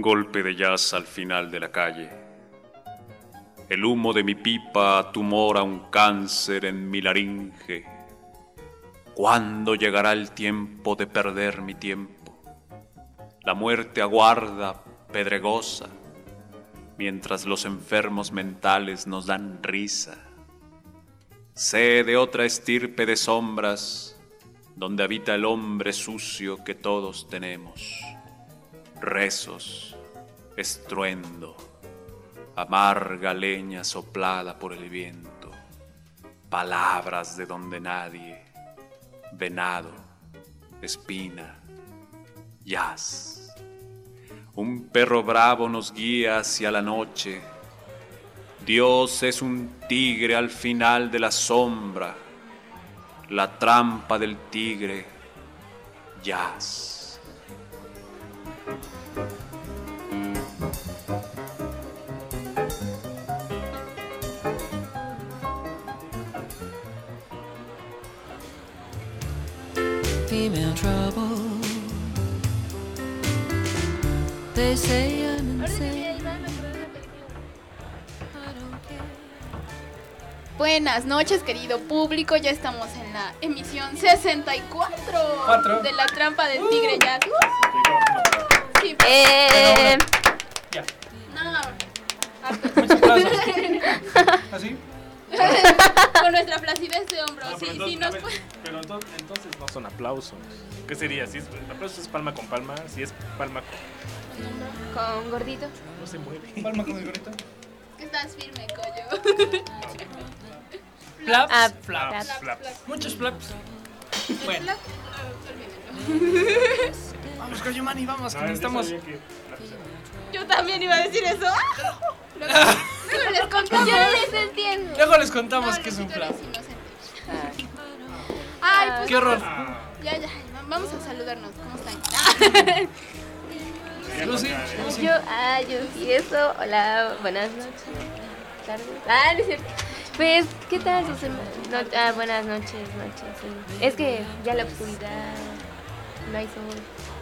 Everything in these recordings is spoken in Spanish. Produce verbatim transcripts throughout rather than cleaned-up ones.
golpe de jazz al final de la calle. El humo de mi pipa tumora un cáncer en mi laringe. ¿Cuándo llegará el tiempo de perder mi tiempo? La muerte aguarda, pedregosa, mientras los enfermos mentales nos dan risa. Sé de otra estirpe de sombras, donde habita el hombre sucio que todos tenemos. Rezos, estruendo, amarga leña soplada por el viento, palabras de donde nadie, venado, espina, jazz. Un perro bravo nos guía hacia la noche. Dios es un tigre al final de la sombra, la trampa del tigre, jazz. Female trouble. They say I'm insane. Buenas noches, querido público. Ya estamos en la emisión sesenta y cuatro Cuatro. de La Trampa del Tigre Jazz. Uh. Sí, Eh, Ya. no. Muchas gracias. ¿Así? Con nuestra flacidez de hombros. No, sí, pero, sí, entonces, nos a ver, puede- pero entonces, entonces no son aplausos. ¿Qué sería? Si es, el aplauso es palma con palma, si es palma con... con gordito. No se mueve. Palma con el gorrito. Estás firme, collo. Flaps. Ah, Flaps. flaps. Flaps. Muchos flaps. Bueno. Ah, olvídenlo. Vamos, Coyumani, vamos, que No, yo necesitamos. sabía que flaps era- Yo también iba a decir eso. Luego, luego les contamos. Yo no les entiendo. Luego les contamos No, que es un los flap. tutores inocentes. Ay, pues Qué horror. Ah, ya, ya, vamos a saludarnos. ¿Cómo están? Lucy. Yo, ah, yo sí, eso. Hola, buenas noches. Tardes. Ah, no es cierto. Pues, ¿qué tal su semana? No, ah, buenas noches, noches. Sí. Es que ya la oscuridad, no hay sol.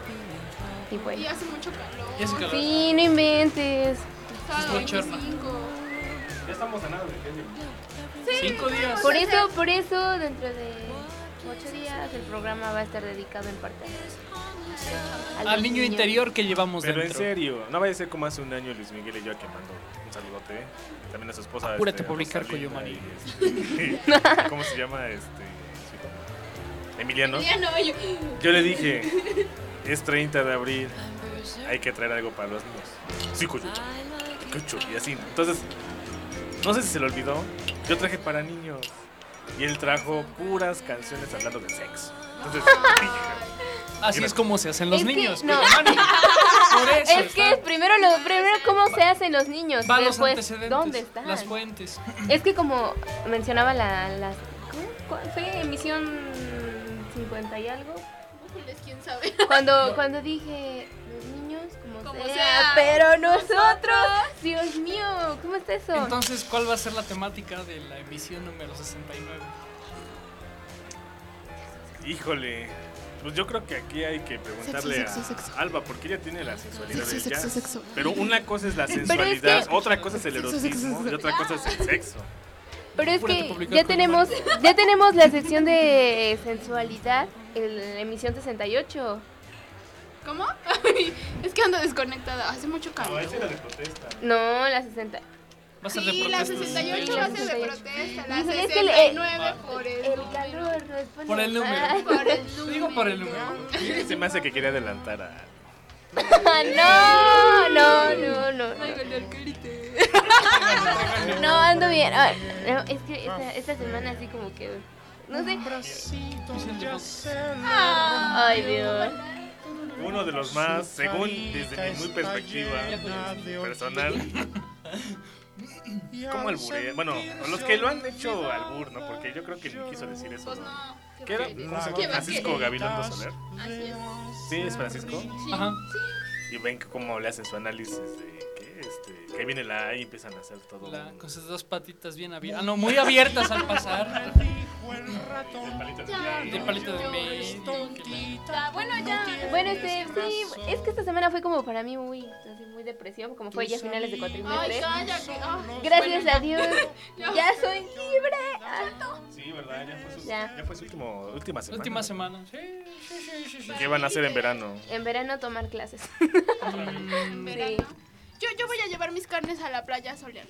Y Y bueno. hace mucho calor. Ya hace calor. Sí, no inventes. Sábado bochorno. veinticinco. ya estamos a nada de que Cinco días. Por eso, por eso, dentro de ocho días el programa va a estar dedicado en parte a Al niño interior que llevamos Pero en dentro. serio, no vaya a ser como hace un año Luis Miguel y yo quemando un saludote. ¿eh? También a su esposa. Apúrate este, a publicar, Rosalía, Coyomani. y, este, ¿cómo se llama? Este, su hijo? Emiliano. Ya no, yo. Yo le dije, es treinta de abril, hay que traer algo para los niños. Sí, Coyo. Coyo, y así. Entonces, no sé si se le olvidó, yo traje para niños. Y él trajo puras canciones hablando de sexo. Entonces, dije, Así es como se hacen los Es que- niños. no. Coyomani. Por eso. Es que está- primero lo primero cómo se hacen los niños, van los después antecedentes. dónde están. Las fuentes. Es que como mencionaba la las ¿cómo? ¿Cuál fue emisión cincuenta y algo? Híjoles, quién sabe. Cuando cuando dije los niños como, Como sea, sea, pero nosotros, Dios mío, ¿cómo está eso? Entonces, ¿cuál va a ser la temática de la emisión número sesenta y nueve? híjole. Pues yo creo que aquí hay que preguntarle Sexo, sexo, sexo. a Alba, porque ella tiene la sensualidad Sexo, del sexo, jazz. sexo. Pero una cosa es la Pero es sensualidad, que- otra cosa es el Sexo, erotismo sexo, sexo. y otra cosa es el sexo. Pero es Apúrate, que publica ya con tenemos ya tenemos la sección de sensualidad en la emisión sesenta y ocho. ¿Cómo? Es que ando desconectada. Hace mucho No, calor. esa era de protesta. No, la sesenta. Va a ser de Sí, la protestas. sesenta y ocho va a ser de sesenta y ocho. protesta. La Híjole, es que sesenta y el- nueve por el. El calor no es Por el número. mal. Por el número. Digo por el número. Se me hace que quería adelantar a... No, no, no, no. Tráigale alcalite. No, ando bien. Ah, no, es que esta, esta semana así como que no sé. Ay, Dios. Uno de los más, según desde mi muy perspectiva personal, ¿cómo alburé? Bueno, los que lo han hecho albur, ¿no? Porque yo creo que ni quiso decir eso, Pues ¿no? no. ¿Qué era? ¿Qué ¿Cómo se va, llama? Francisco qué? Gabilondo Soler. Así es. Sí, es Francisco. Sí. Ajá. Y ven que cómo le hacen su análisis de que, este, que ahí viene la A y empiezan a hacer todo. La, un- con sus dos patitas bien abiertas. Ah, no, muy abiertas al pasar. El palito de Ya, maíz. Del palito de yo maíz. tontita. Bueno, ya. Bueno, este, sí, es que esta semana fue como para mí muy, así, muy depresión, como fue ya finales de Ay, cuatrimestre. cállate. Ah, Gracias bueno, a Dios, ya soy libre. Ah, Sí, ¿verdad? Ya fue su, Ya. ya fue su último, última semana. Última semana. Sí, sí, sí, sí, sí. ¿Qué van a hacer en verano? En verano tomar clases. en verano. Yo, yo voy a llevar mis carnes a la playa soleada.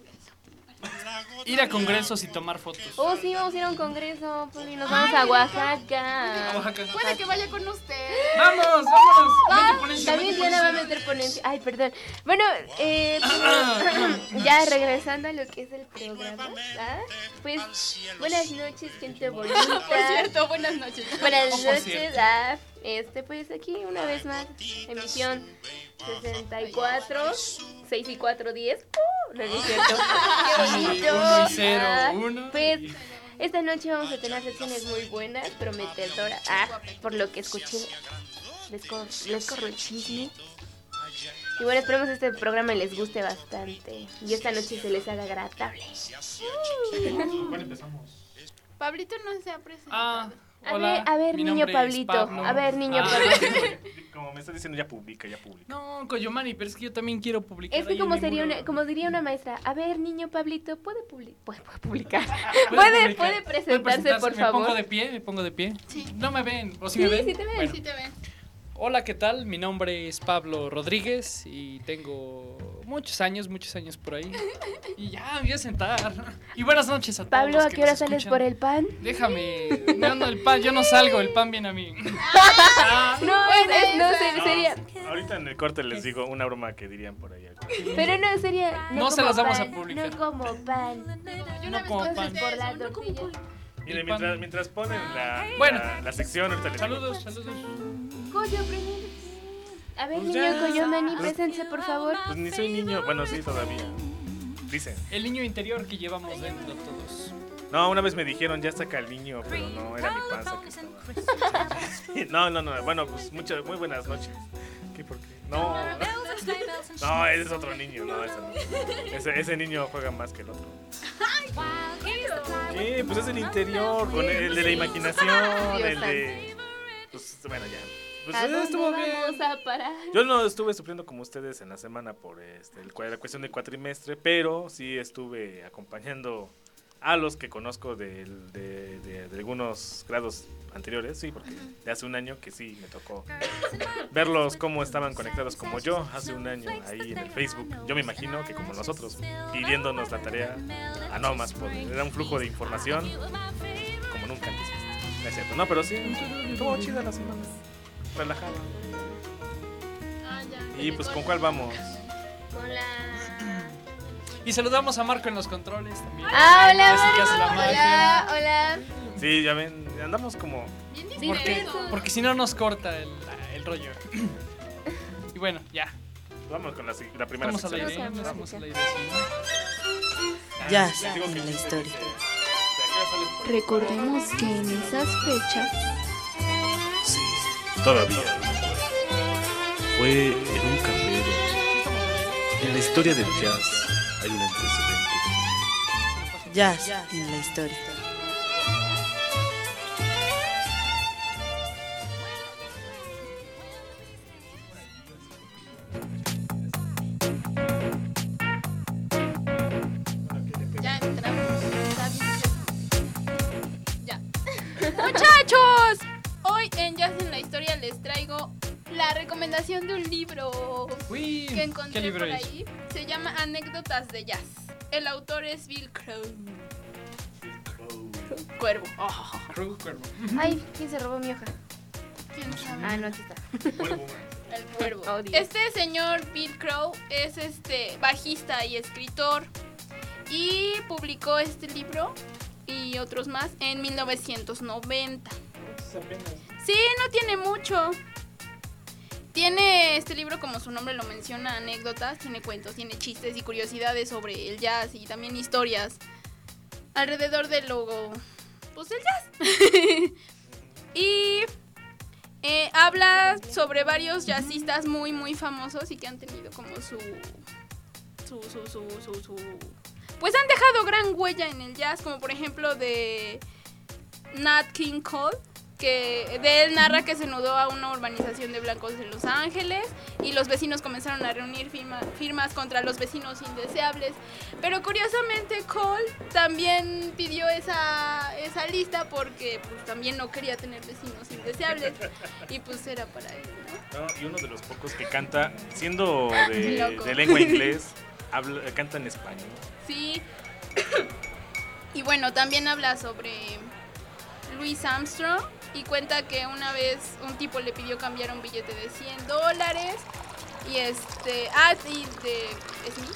Ir a congresos y tomar fotos. Oh, sí, vamos a ir a un congreso, Poli, nos vamos a Oaxaca. A Oaxaca. Puede que vaya con usted. ¡Vamos, vámonos! Ah, Vente, ponencia, también vente, Diana va a ponencia. meter ponencia. Ay, perdón. Bueno, eh, ya regresando a lo que es el programa, ¿ah? Pues buenas noches, gente bonita. Por cierto, buenas noches. Buenas Oh, por noches, cierto. ah, este, pues aquí una vez más, emisión sesenta y cuatro, seis y cuatro, diez. ¡Uh! No, no es cierto. ¡Qué bonito! Uno y cero, Ah, uno Pues y- esta noche vamos a tener secciones muy buenas, prometedoras. Ah, por lo que escuché, les, cor les corro el chisme. Y bueno, esperemos que este programa les guste bastante y esta noche se les haga agradable. ¿Cuándo empezamos? Pablito no se ha presentado. Ah, A hola. ver, a ver, mi niño nombre es Pablito. Pablo. A ver, niño Ah, Pablito. Como me está diciendo, ya publica, ya publica. No, Coyomani, pero es que yo también quiero publicar. Es que ahí como en mi sería muro. una, como diría una maestra, a ver, niño Pablito, puede, publi puede, puede publicar. ¿Puede Puede, publicar? puede presentarse, por ¿Me pongo favor. de pie? ¿Me pongo de pie? Sí. No me ven. ¿O sí, Sí, me ven? sí te ven. Bueno. Sí te ven. Hola, ¿qué tal? Mi nombre es Pablo Rodríguez y tengo muchos años, muchos años por ahí. Y ya, me voy a sentar. Y buenas noches a todos. Pablo, los ¿a que qué hora nos sales escuchan. por el pan? Déjame. No, no, el pan, yo no salgo, el pan viene a mí. Ah, No, es, es- no, se- No, sería, ahorita en el corte les digo una broma que dirían por ahí. pero no sería. No se como las vamos a pan, publicar. No como pan. Yo No una vez como pasé pan. de Por eso, la no como tortilla. pan. Miren, El pan. mientras, mientras ponen la, Bueno. la, la sección, ahorita les digo. Saludos, saludos. Coyo, preséntese. A ver, Pues niño ya. Coyomani, preséntese, por favor. Pues ni soy niño, bueno, sí, todavía. Dicen. El niño interior que llevamos dentro todos. No, una vez me dijeron, ya saca el niño, pero no, era mi panza que estaba. No, no, no, bueno, pues muchas, muy buenas noches. ¿Qué, por qué? No, no, ese es otro niño, no, ese no. Ese, ese niño juega más que el otro. ¿Qué? Pues es el interior, con el de la imaginación, el de... Pues bueno, ya. Pues ¿A eh, dónde estuvo bien. vamos a parar? Yo no estuve sufriendo como ustedes en la semana por este, el, cua- la cuestión del cuatrimestre, pero sí estuve acompañando a los que conozco del- de, de- de algunos grados anteriores, sí, porque de hace un año que sí me tocó verlos cómo estaban conectados como yo hace un año ahí en el Facebook. Yo me imagino que como nosotros, pidiéndonos la tarea a no más poder. Era un flujo de información como nunca antes visto. No es cierto, no, pero sí, estuvo chida la semana, relajada. Ah, ya. Y pues, ¿con cuál vamos? Con la... Y saludamos a Marco en los controles también. Ah, hola, Ese que hace la Marco. magia. Hola, hola. Sí, ya ven, andamos como... Bien Porque, discreto. porque si no nos corta el, el rollo. Y bueno, ya. Vamos con la, si- la primera Estamos al sección. aire, ¿eh? Estamos al aire. sí. Jazz Les digo que en la sí, historia. este, de aquí a sales por- Recordemos que en esas fechas Sí, todavía. Fue en un café. En la historia del jazz hay un antecedente. Jazz en la historia. ya entramos. Ya. Muchachos, hoy en Jazz en la Historia les traigo la recomendación de un libro Uy, que ¿qué encontré libro por es? ahí. Se llama Anécdotas de Jazz. El autor es Bill Crow. Cuervo. Oh, Cruz Cuervo. Ay, ¿quién se robó mi hoja? ¿quién sabe? Ah, no, aquí está. El cuervo. Oh, Dios. Este señor Bill Crow es este bajista y escritor y publicó este libro y otros más en mil novecientos noventa. Sí, no tiene mucho. Tiene este libro, como su nombre lo menciona, anécdotas, tiene cuentos, tiene chistes y curiosidades sobre el jazz y también historias alrededor del logo, pues el jazz. Y eh, habla sobre varios jazzistas muy muy famosos y que han tenido como su su su su su, su- pues han dejado gran huella en el jazz, como por ejemplo de Nat King Cole, que de él narra que se mudó a una urbanización de blancos en Los Ángeles y los vecinos comenzaron a reunir firma, firmas contra los vecinos indeseables. Pero curiosamente Cole también pidió esa, esa lista porque pues, también no quería tener vecinos indeseables y pues era para él, ¿no? No, y uno de los pocos que canta, siendo de, Loco. de lengua inglés, habla, canta en español. Sí. Y bueno, también habla sobre Louis Armstrong y cuenta que una vez un tipo le pidió cambiar un billete de cien dólares y este... Ah, y de Smith.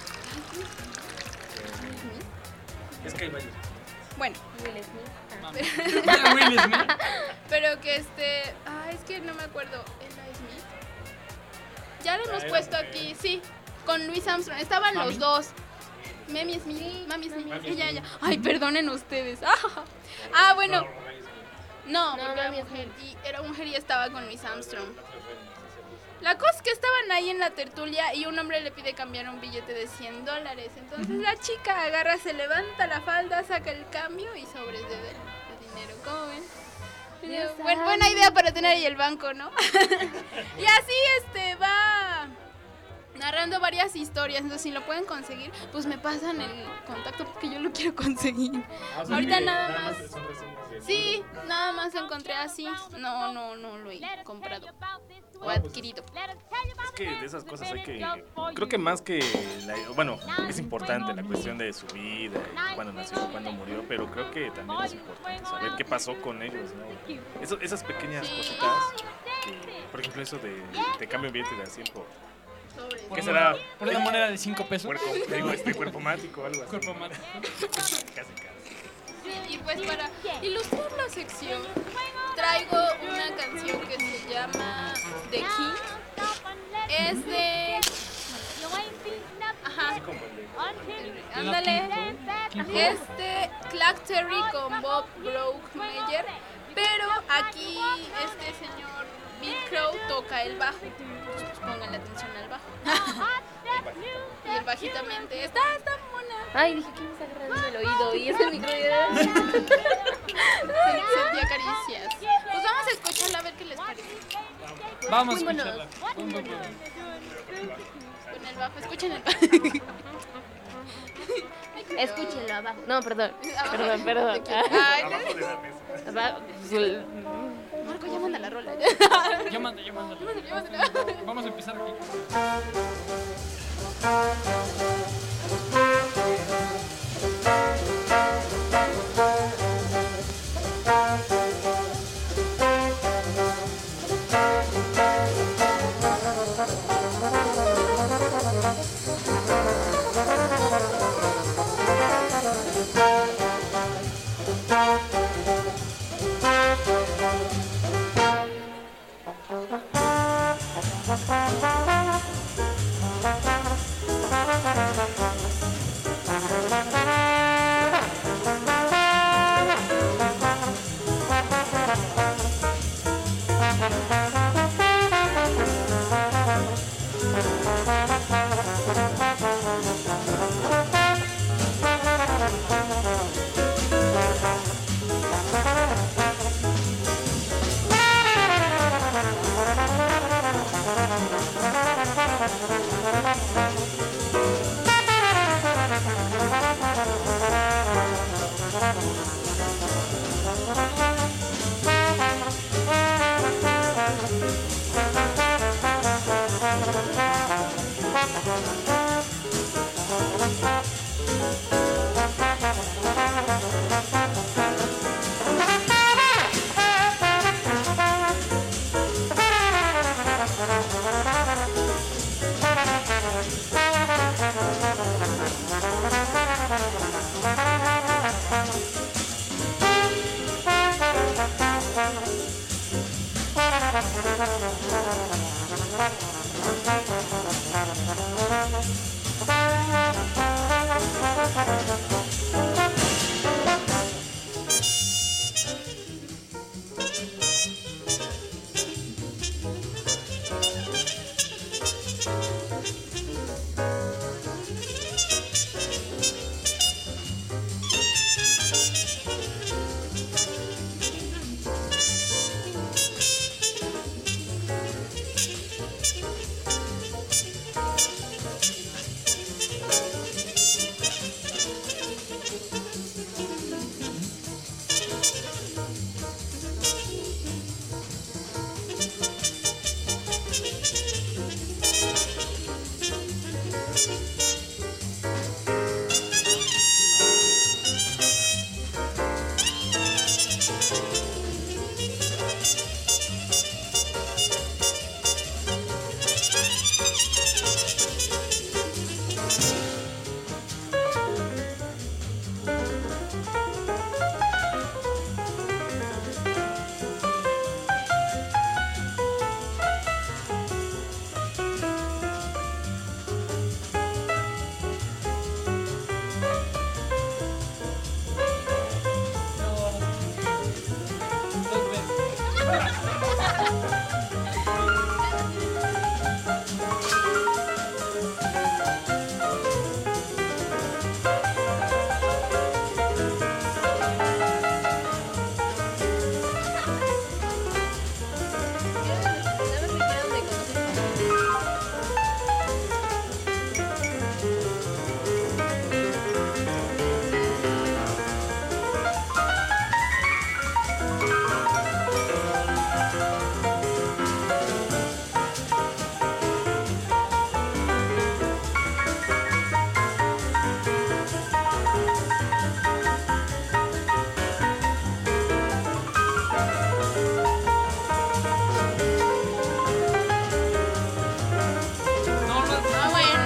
Es que hay varios. Bueno, Will Smith. Ah. Vaya Will Smith. pero que este... Ah, es que no me acuerdo. ¿Ella Smith? Ya lo hemos Ah, puesto era, aquí, eh. sí. Con Louis Armstrong. Estaban Mami. los dos. Mami Smith, Mami Smith, Mami ella, Smith. ella. Ay, perdonen ustedes. Ah, bueno. No, No, porque era Mami mujer y era mujer y estaba con Louis Armstrong. La cosa es que estaban ahí en la tertulia y un hombre le pide cambiar un billete de cien dólares. Entonces la chica agarra, se levanta la falda, saca el cambio y sobres de, de, de dinero. ¿Cómo ven? Dios Buen- santo. buena idea para tener ahí el banco, ¿no? Y así este va narrando varias historias. Entonces si lo pueden conseguir, pues me pasan el contacto porque yo lo quiero conseguir. Ahorita nada más. Sí, nada más lo encontré así. No, no, no lo he comprado o adquirido. Es que de esas cosas hay que... Creo que más que... la- bueno, es importante la cuestión de su vida, y cuándo nació, cuándo murió, pero creo que también es importante saber qué pasó con ellos, ¿no? Eso- esas pequeñas Sí. cositas, que, por ejemplo, eso de te cambio un billete de cien por... Sobres. ¿Qué será? Por una moneda de cinco pesos. Cuerpo, digo, este, cuerpo mático o algo así. Cuerpo mático. Casi, casi. Y pues para ilustrar la sección traigo una canción que se llama The King. Es de... Ajá, Así como el de- ándale. King Kong. Es de Clark Terry con Bob Brookmeyer. Pero aquí este señor Bill Crow toca el bajo. Entonces, pues pónganle atención al bajo. Y el bajitamente. Está, está mona. Ay, dije, ¿quién me está agarrando el oído? Y es el micrófono. Se- Sentía caricias. Pues vamos a escucharla a ver qué les parece. Vamos a Vámonos. escucharla. Vamos a escucharla. Con el bajo, escuchen el bajo. Escúchenlo abajo. No, perdón. Abajo. Perdón, perdón. Ay, Abajo de la mesa. Abajo. Marco, ya manda la rola. Ya manda, ya manda. Ya manda. Vamos a empezar aquí. Ah, bueno.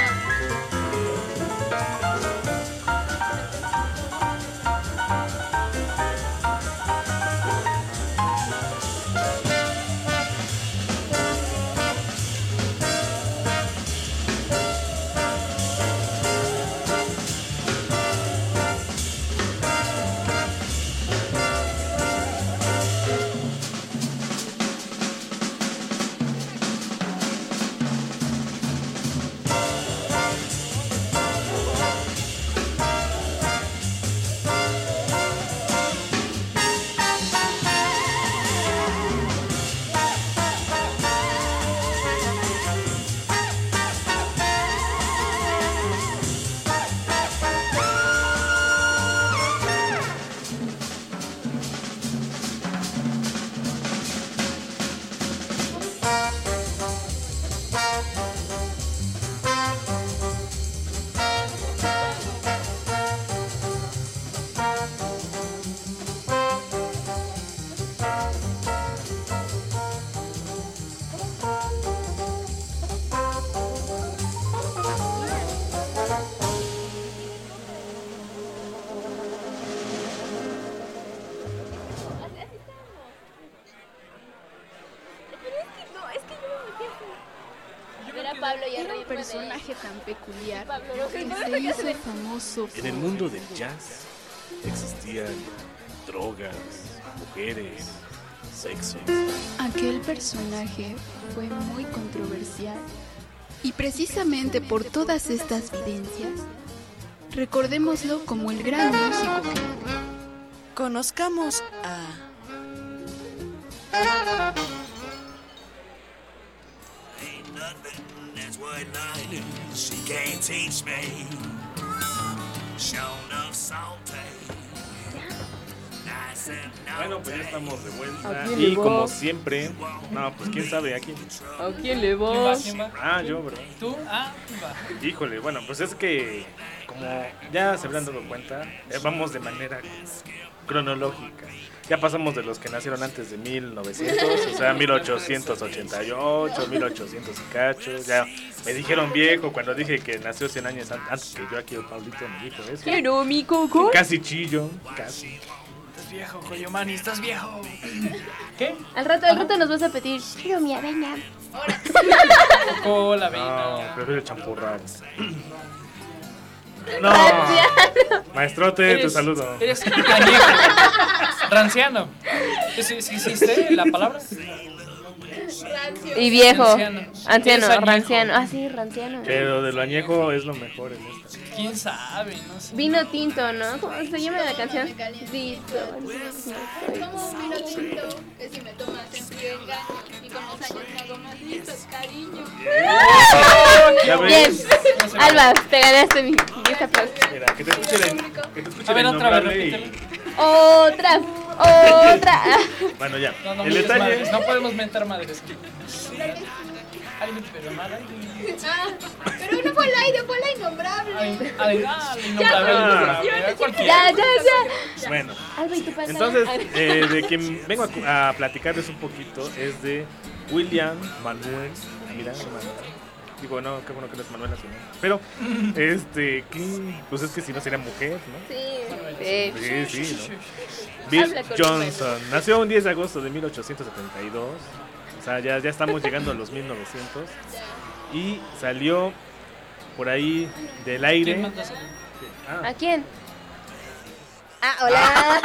Pablo ya Era no un puede. personaje tan peculiar Pablo, no que se se hizo famoso En el por- mundo del jazz existían drogas, mujeres, sexo. Aquel personaje fue muy controversial y precisamente por todas estas vivencias, recordémoslo como el gran músico que fue. Conozcamos a... That's what light she can't teach me. Shown of salty. Nice and Bueno, pues ya estamos de ¿A vuelta. quién Y le como vas? siempre, no, pues quién sabe a quién. ¿A quién le ¿Quién va? vas? ¿Quién va? Ah, yo, ¿verdad? ¿Tú? Ah, ¿quién va? Híjole, bueno, pues es que como ya se habrán dado cuenta, eh, vamos de manera cronológica. Ya pasamos de los que nacieron antes de mil novecientos, o sea, mil ochocientos ochenta y ocho, mil ochocientos y cacho. Ya me dijeron viejo cuando dije que nació cien años an- antes que yo. Aquí el Pablito me dijo eso. Quiero mi coco. Casi chillo, casi. Estás viejo, Coyomani, estás viejo. ¿Qué? Al rato, al rato nos vas a pedir. Quiero mi avena. Coco, la No, avena. prefiero champurrar. No, maestrote, te Eres- saludo. Eres añejo. Ranciano. ¿Sí, sí existe la palabra? Y viejo. Anciano. Anciano, Eres añejo. ranciano. Ah, sí, ranciano. Pero de lo añejo es lo mejor en esta. ¿Quién sabe? No sé. Vino tinto, ¿no? ¿Cómo se llama la canción? Tinto. Como un vino tinto, que si me tomas en frío engaño, y con los años me hago más listo, cariño. ¿Ya ves? Bien. Alba, te ganaste mi, mi esta aplauso. Mira, que te escuche la, que te escuche A ver, la otra vez, innombrable y- repítelo. Otra, otra. Bueno, ya. No, no, El mentes detalle madres, no podemos mentar madres. Alguien pero mal, alguien. Ah, pero no fue al aire, fue la innombrable. Alguien- alguien- ah, la innombrable, Ya, innombrable, cualquiera. Ya, ya, ya. Bueno, Alba, ¿y tu pasada? entonces, eh, de quien vengo a, cu- a platicarles un poquito es de William Manuel. Mira, Manuel. Digo, no, qué bueno que no es Manuel nacional. Pero, este, ¿qué? Pues es que si no sería mujer, ¿no? Sí. Sí. Sí, sí, ¿no? Bill Habla con Johnson nació un diez de agosto de mil ochocientos setenta y dos. O sea, ya, ya estamos llegando a los mil novecientos. Y salió por ahí del aire. ¿Quién manda a salir? Ah, ¿A quién? Ah, hola.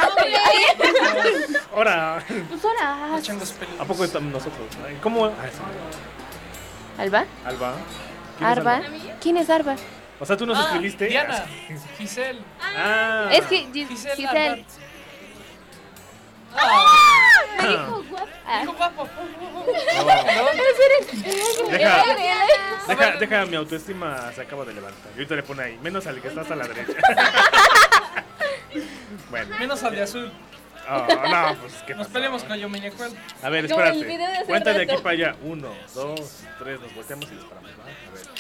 Ahora, Pues hola. Los changos peludos. ¿a poco estamos nosotros? Ay, ¿Cómo? Ah, sí. ¿Alba? Alba. ¿Quién es ¿Arba? Alba? ¿Quién es Arba? O sea, tú nos Ah, escribiste. Diana. Giselle. Ah. Es que Gis- Giselle. Giselle. Arbar. Me dijo guapa. Ah. Dijo guapo. Deja, Era- deja, deja, mi autoestima se acaba de levantar. Y ahorita le pone ahí, menos al que estás a la derecha. Bueno. Menos al de azul. Oh, no, pues qué Nos pasó? peleamos con yo Meñacuel. A ver, Como el espérate. video de hace Cuenta de rato. aquí para allá. Uno, dos, tres, nos volteamos y disparamos, ¿va? A ver.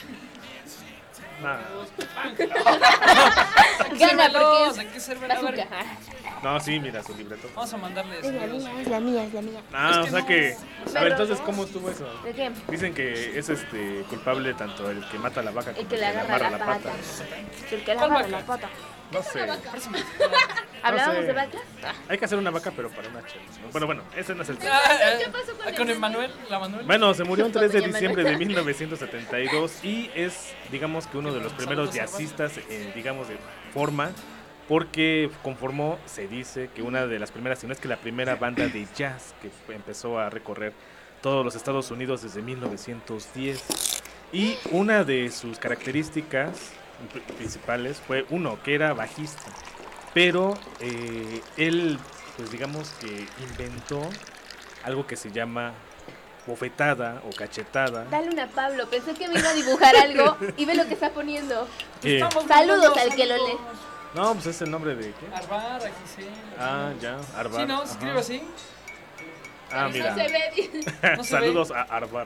Gana porque Hay que ser veloz. A ver, bazooka. No, sí, mira su libreto. vamos a mandarle Es la saludos. mía, es la mía, es la mía. Ah, Es o que sea no. que. A Me ver, entonces, robó. ¿cómo estuvo eso? ¿De qué? Dicen que es este culpable tanto el que mata a la vaca como El que le agarra la pata. El que le ¿Cuál agarra vaca? la pata. No sé. ¿Hablábamos sé. de vacas? Hay que hacer una vaca, pero para una chela. Bueno, bueno, ese no es el tema. Ah, ¿Qué eh, pasó con ah, el con el Manuel? Manuel, la Manuel. Bueno, se murió un tres de Doña diciembre de Manuela. mil novecientos setenta y dos y es, digamos que uno de los primeros jazzistas, eh, digamos, de forma, porque conformó, se dice, que una de las primeras, si no es que la primera banda de jazz que fue- empezó a recorrer todos los Estados Unidos desde mil novecientos diez. Y una de sus características pri- principales fue, uno, que era bajista, pero eh, él, pues digamos que inventó algo que se llama bofetada o cachetada. Dale una a Pablo. Pensé que me iba a dibujar algo y ve lo que está poniendo. que- Estamos Saludos mandando al que lo saludos. No, pues es el nombre de qué. Arbar, a Giselle. Ah, ya, Arbar. Sí, no, se Ajá. escribe así. Ah, No mira. se ve. No se Saludos a Arbar.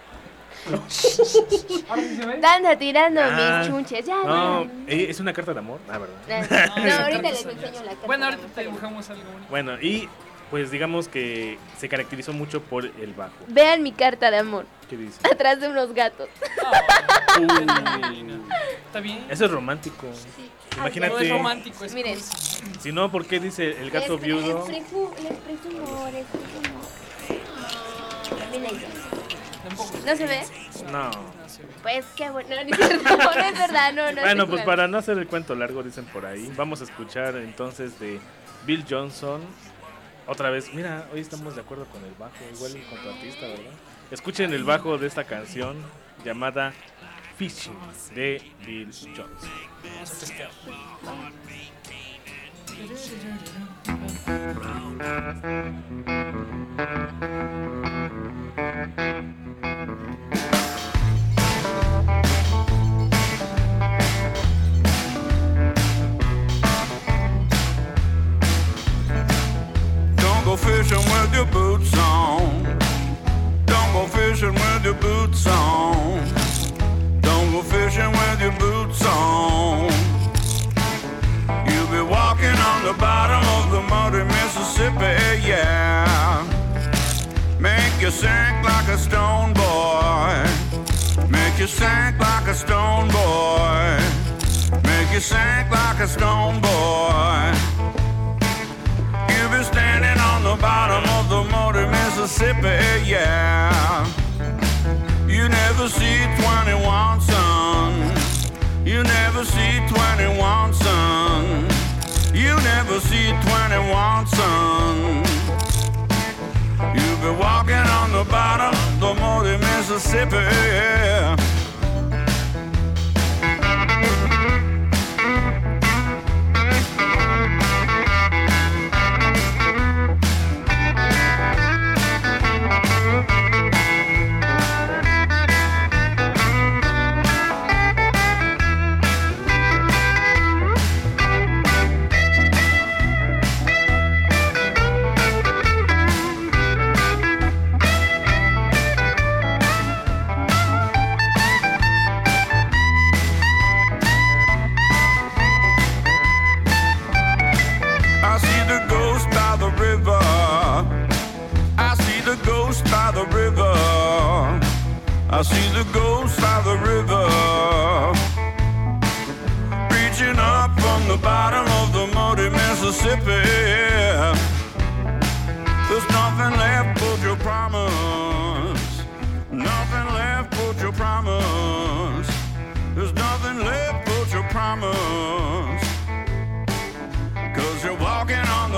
Ahora sí se ve. Anda tirando Ah, mis chunches. Ya, No, ya. eh, es una carta de amor. Ah, verdad. No, No, ahorita no, les no, enseño la carta. Bueno, de ahorita amor. te dibujamos algo bonito. Bueno, y pues digamos que se caracterizó mucho por el bajo. Vean mi carta de amor. ¿Qué dice? Atrás de unos gatos. Está bien. Eso es romántico. No es Imagínate, romántico, es Miren. cursi. si no, ¿por qué dice el gato Les- viudo? Les presumo, les presumo, les presumo. Miren ahí. Tampoco. ¿No se ve? No. No se ve. Pues qué bueno. No, no es cierto. No es verdad. No, no. Bueno, estoy pues jugando. para no hacer el cuento largo, dicen por ahí, vamos a escuchar entonces de Bill Johnson. Otra vez, mira, hoy estamos de acuerdo con el bajo, igual con tu artista, ¿verdad? Escuchen el bajo de esta canción llamada Fishing de Bill Johnson. Vamos a pescar. Don't go fishing with your boots on. Don't go fishing with your boots on. Don't go fishing with your boots on. You'll be walking on the bottom of the muddy Mississippi, yeah. Make you sink like a stone boy. Make you sink like a stone boy. Make you sink like a stone boy. You'll be standing on the bottom of the muddy Mississippi, yeah. You never see twenty-one sun. You never see twenty-one sun. You never see twenty-one sun. You'll be walking on the bottom of the muddy Mississippi, yeah. I see the ghost by the river. I see the ghost by the river. I see the ghost by the river. Reaching up from the bottom of the muddy Mississippi. There's nothing left but your promise. Nothing left but your promise. There's nothing left but your promise. Cause you're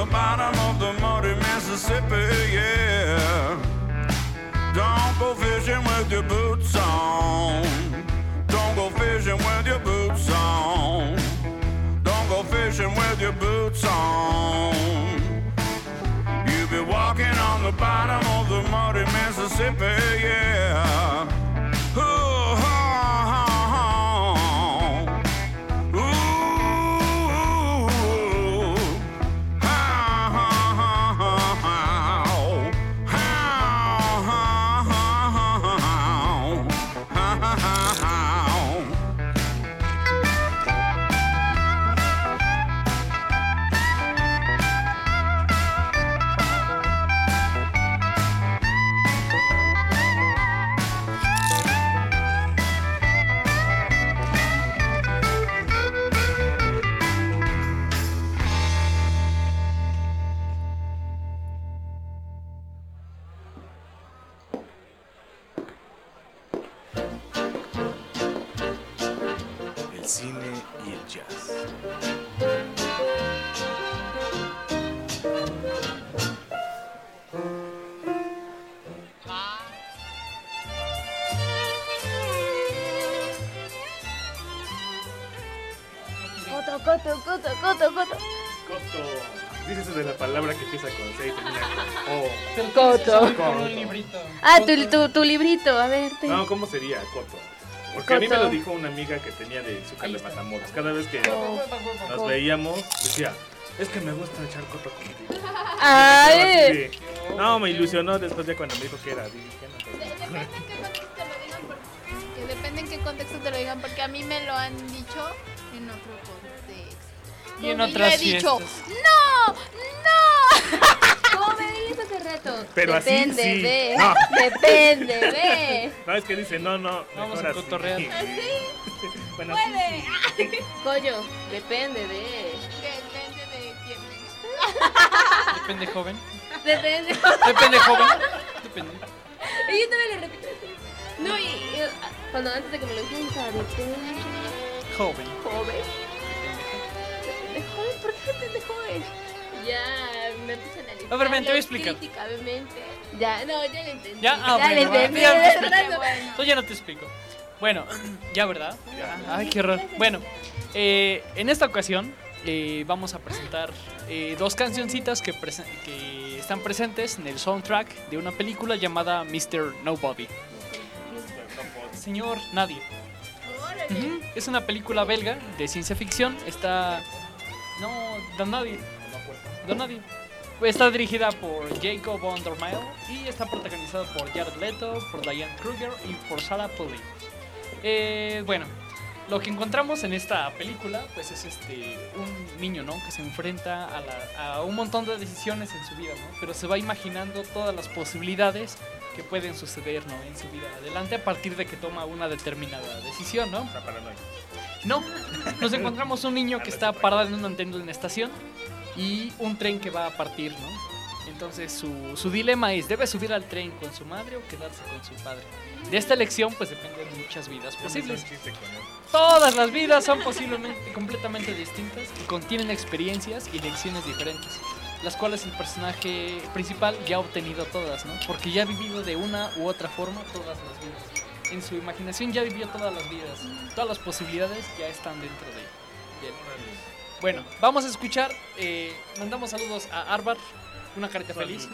the bottom of the muddy Mississippi, yeah. Don't go fishing with your boots on. Don't go fishing with your boots on. Don't go fishing with your boots on. You'll be walking on the bottom of the muddy Mississippi, yeah. Ooh, oh, oh, oh. Ooh, how, how, how, how, how, how, how. El cine y el jazz. Coto, coto, coto, coto, coto. Coto. Dices eso de la palabra que empieza con C y termina con O. Pero Coto. tienes que saber con un librito. Ah, tu, tu, tu librito, a ver. te- No, ¿cómo sería Coto? Porque a mí me Coto. lo dijo una amiga que tenía de Izúcar Ahí de está. Matamoros. Cada vez que nos veíamos, decía, es que me gusta echar coto contigo. Ay. Así, no, me ilusionó después ya cuando me dijo que era. Dije, "¿Qué no?". Que depende en qué contexto te lo digan, porque a mí me lo han dicho en otro contexto. Y en Donde otras yo he dicho, fiestas. ¡no! ¡No! ¿Cómo me dijiste hace rato? Pero así, Depende sí. de. No. Depende de. No, es que dice, no, no. Vamos mejor a así". cotorrear. Bueno, sí, ¡Puede! sí. Coño, depende de. Depende de quién venga. Depende, joven. Depende. Depende, joven. Depende. Y yo también le repito así. No, y, y, ah, cuando antes de que me lo dijeran, estaba depende. Joven. Joven. Depende joven, ¿por qué depende joven? Ya me puse a analizar. A ver, ven, te voy a explicar. Críticamente. Ya, no, ya lo entendí. Ya, ah, ya bueno, lo entendí. ya, de ya, rato. Entonces ya no te explico. Bueno, ya, ¿verdad? Ay, qué horror. Bueno, eh, en esta ocasión eh, vamos a presentar eh, dos cancioncitas que, presen- que están presentes en el soundtrack de una película llamada mister Nobody. Señor Nadie. Ujú, es una película belga de ciencia ficción. Está... No, Don Nadie. Don Nadie. Está dirigida por Jacob von der Meijel y está protagonizada por Jared Leto, por Diane Kruger y por Sarah Polley. Eh, bueno, lo que encontramos en esta película pues es este un niño, ¿no? Que se enfrenta a, la- a un montón de decisiones en su vida, ¿no? Pero se va imaginando todas las posibilidades que pueden suceder, ¿no? En su vida adelante a partir de que toma una determinada decisión, ¿no? Está paranoico. No, nos encontramos un niño que está parado en un anteno en la estación y un tren que va a partir, ¿no? Entonces su, su dilema es, ¿debe subir al tren con su madre o quedarse con su padre? De esta elección pues dependen muchas vidas posibles. Un chiste con él. Todas las vidas son posiblemente completamente distintas y contienen experiencias y lecciones diferentes, las cuales el personaje principal ya ha obtenido todas, ¿no? Porque ya ha vivido de una u otra forma todas las vidas. En su imaginación ya vivió todas las vidas, todas las posibilidades ya están dentro de, de él. Bueno, vamos a escuchar, eh, mandamos saludos a Arbar, una carita feliz.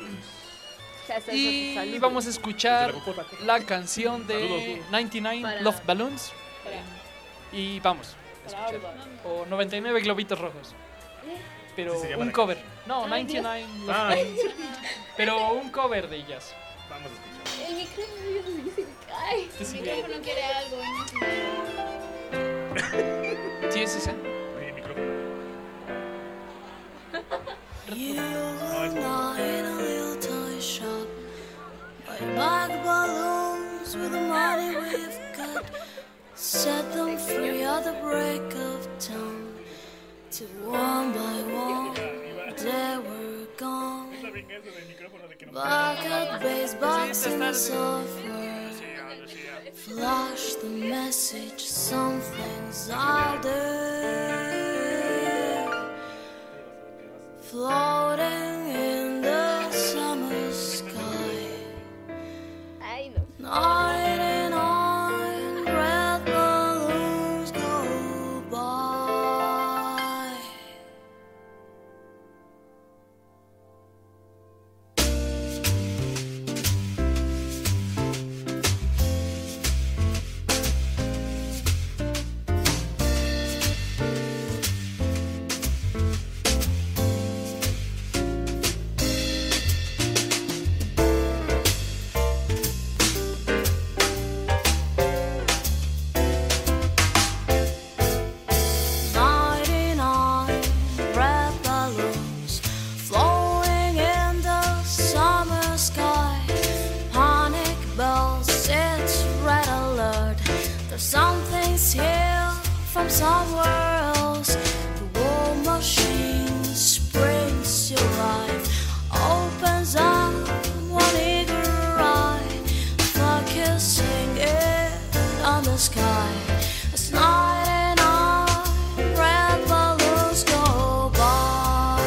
Y vamos a escuchar la canción de noventa y nueve Para- Love Balloons. Para- Y vamos a escuchar. O noventa y nueve globitos rojos. Pero ¿Así se llama un la cover. No, Ay, noventa y nueve Love Ah. Balloons. Pero un cover de ellas. Vamos a escuchar. El micrófono se me cae. Te El sigue. micrófono quiere algo. ¿no? Sí, es esa. Oye, micrófono. Not in a little toy shop. Buy bag balloons with the money we've got. Set them free at the break of dawn. To one by one, they were gone. Back at base box in the software. Flash the message, something's out there. Floating somewhere else. The war machine springs to life, opens up one eager eye, focusing it on the sky. As night and night, red balloons go by.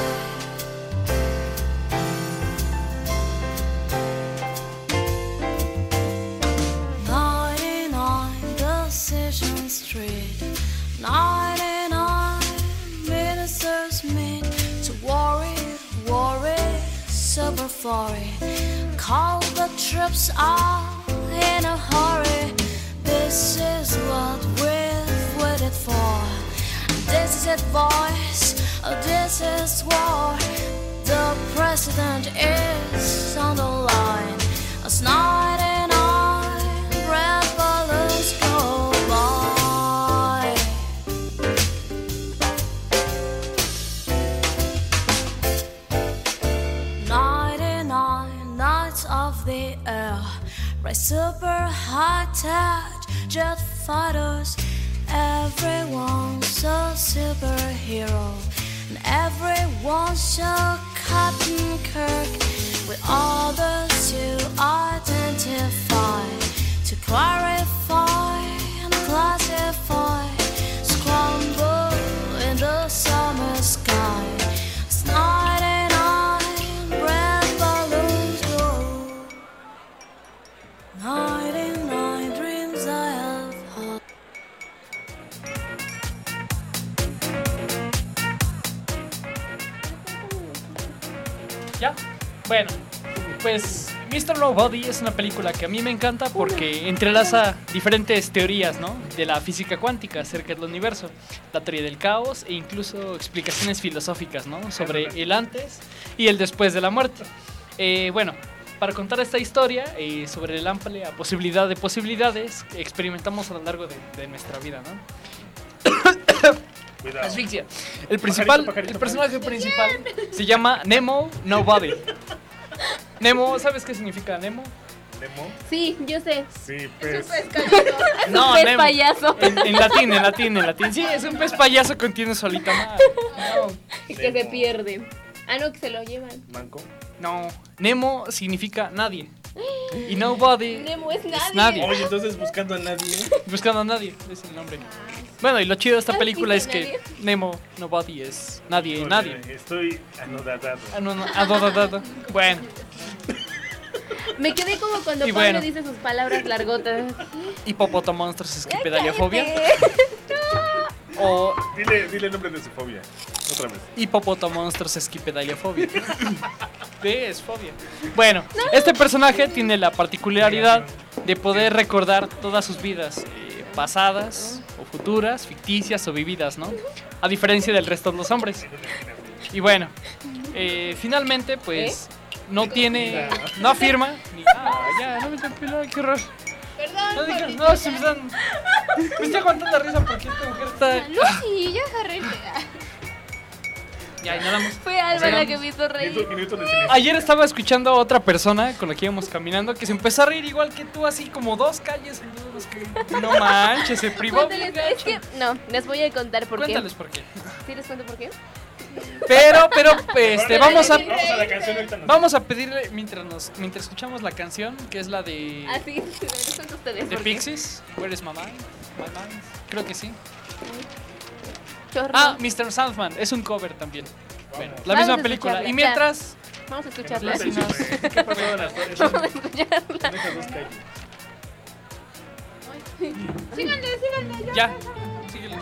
Ninety-nine Decision Street, ninety-nine ministers meet to worry, worry, super worry. Call the troops out in a hurry. This is what we've waited for. This is it, voice. Oh, this is war. The president is on the line. As night and night, red balloons go by. Ninety-nine nights of the air, right, super high tech jet fighters. Everyone's a superhero, and everyone's a Captain Kirk. With others to identify, to clarify and classify, scramble in the summer sky. It's night and night, red balloons go. Ninety-nine dreams I have had. ¿Ya? Bueno, pues mister Nobody es una película que a mí me encanta porque entrelaza diferentes teorías, ¿no?, de la física cuántica acerca del universo, la teoría del caos e incluso explicaciones filosóficas, ¿no?, sobre el antes y el después de la muerte. Eh, bueno, para contar esta historia eh, sobre la amplia posibilidad de posibilidades que experimentamos a lo largo de, de nuestra vida, ¿no? Cuidado. Asfixia. El principal, Pajarito, pajarito, el personaje principal se llama Nemo Nobody. Nemo, ¿sabes qué significa Nemo? ¿Nemo? Sí, yo sé. Sí, pez. No, Pez Nemo. payaso. En, en latín, en latín, en latín. Sí, es un pez payaso que tiene solita madre. No. Que se pierde. Ah, no, que se lo llevan. Manco. No, Nemo significa nadie. Y Nobody Nemo es nadie. es nadie. Oye, entonces buscando a nadie. Buscando a nadie, es el nombre. Bueno, y lo chido de esta película es que Nemo Nobody es nadie, Oye, nadie. Estoy anodadado. Ah, no, no, adodadado. Bueno, Me quedé como cuando Y Pablo bueno. dice sus palabras largotas. Hipopótamonstros esquipedaliafobia. O Dile, dile el nombre de su fobia. Otra vez. Hipopótamonstros esquipedaliafobia. ¿Qué es fobia? Bueno, este personaje tiene la particularidad de poder recordar todas sus vidas eh, pasadas o futuras, ficticias o vividas, ¿no? A diferencia del resto de los hombres. Y bueno, eh, finalmente, pues, no tiene, no afirma. Ni, ah, ya, no me estoy pelando, qué horror. Perdón, No digas, Pablito. no, se me están. Me estoy aguantando la risa porque esta mujer está. Lucy, ya agarré. Ya, y nada más. Fue Alba la que me hizo reír. Minuto, minuto de silencio. Ayer estaba escuchando a otra persona con la que íbamos caminando que se empezó a reír igual que tú, así como dos calles. No manches, se privó. Cuéntales, es que no, les voy a contar por qué. Cuéntales por qué. ¿Sí les cuento por qué? Pero, pero, este, vamos a. Vamos a la canción ahorita. nos- Vamos a pedirle mientras nos, mientras escuchamos la canción, que es la de Ah, sí, les cuento a ustedes. de por qué. Pixies. Where is my mind? My mind. Creo que sí. Chorro. Ah, mister Sandman, es un cover también. Bueno, la Vamos misma a película. escucharla, Y mientras, Vamos a escucharla. Sí, no. ¿Qué pasó en las Vamos a escucharla. en esas dos calles? Síganle, síganle. Ya. ya, síguele.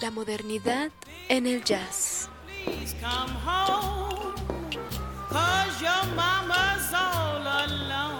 la modernidad en el jazz. Please come home, 'cause your mama's all alone.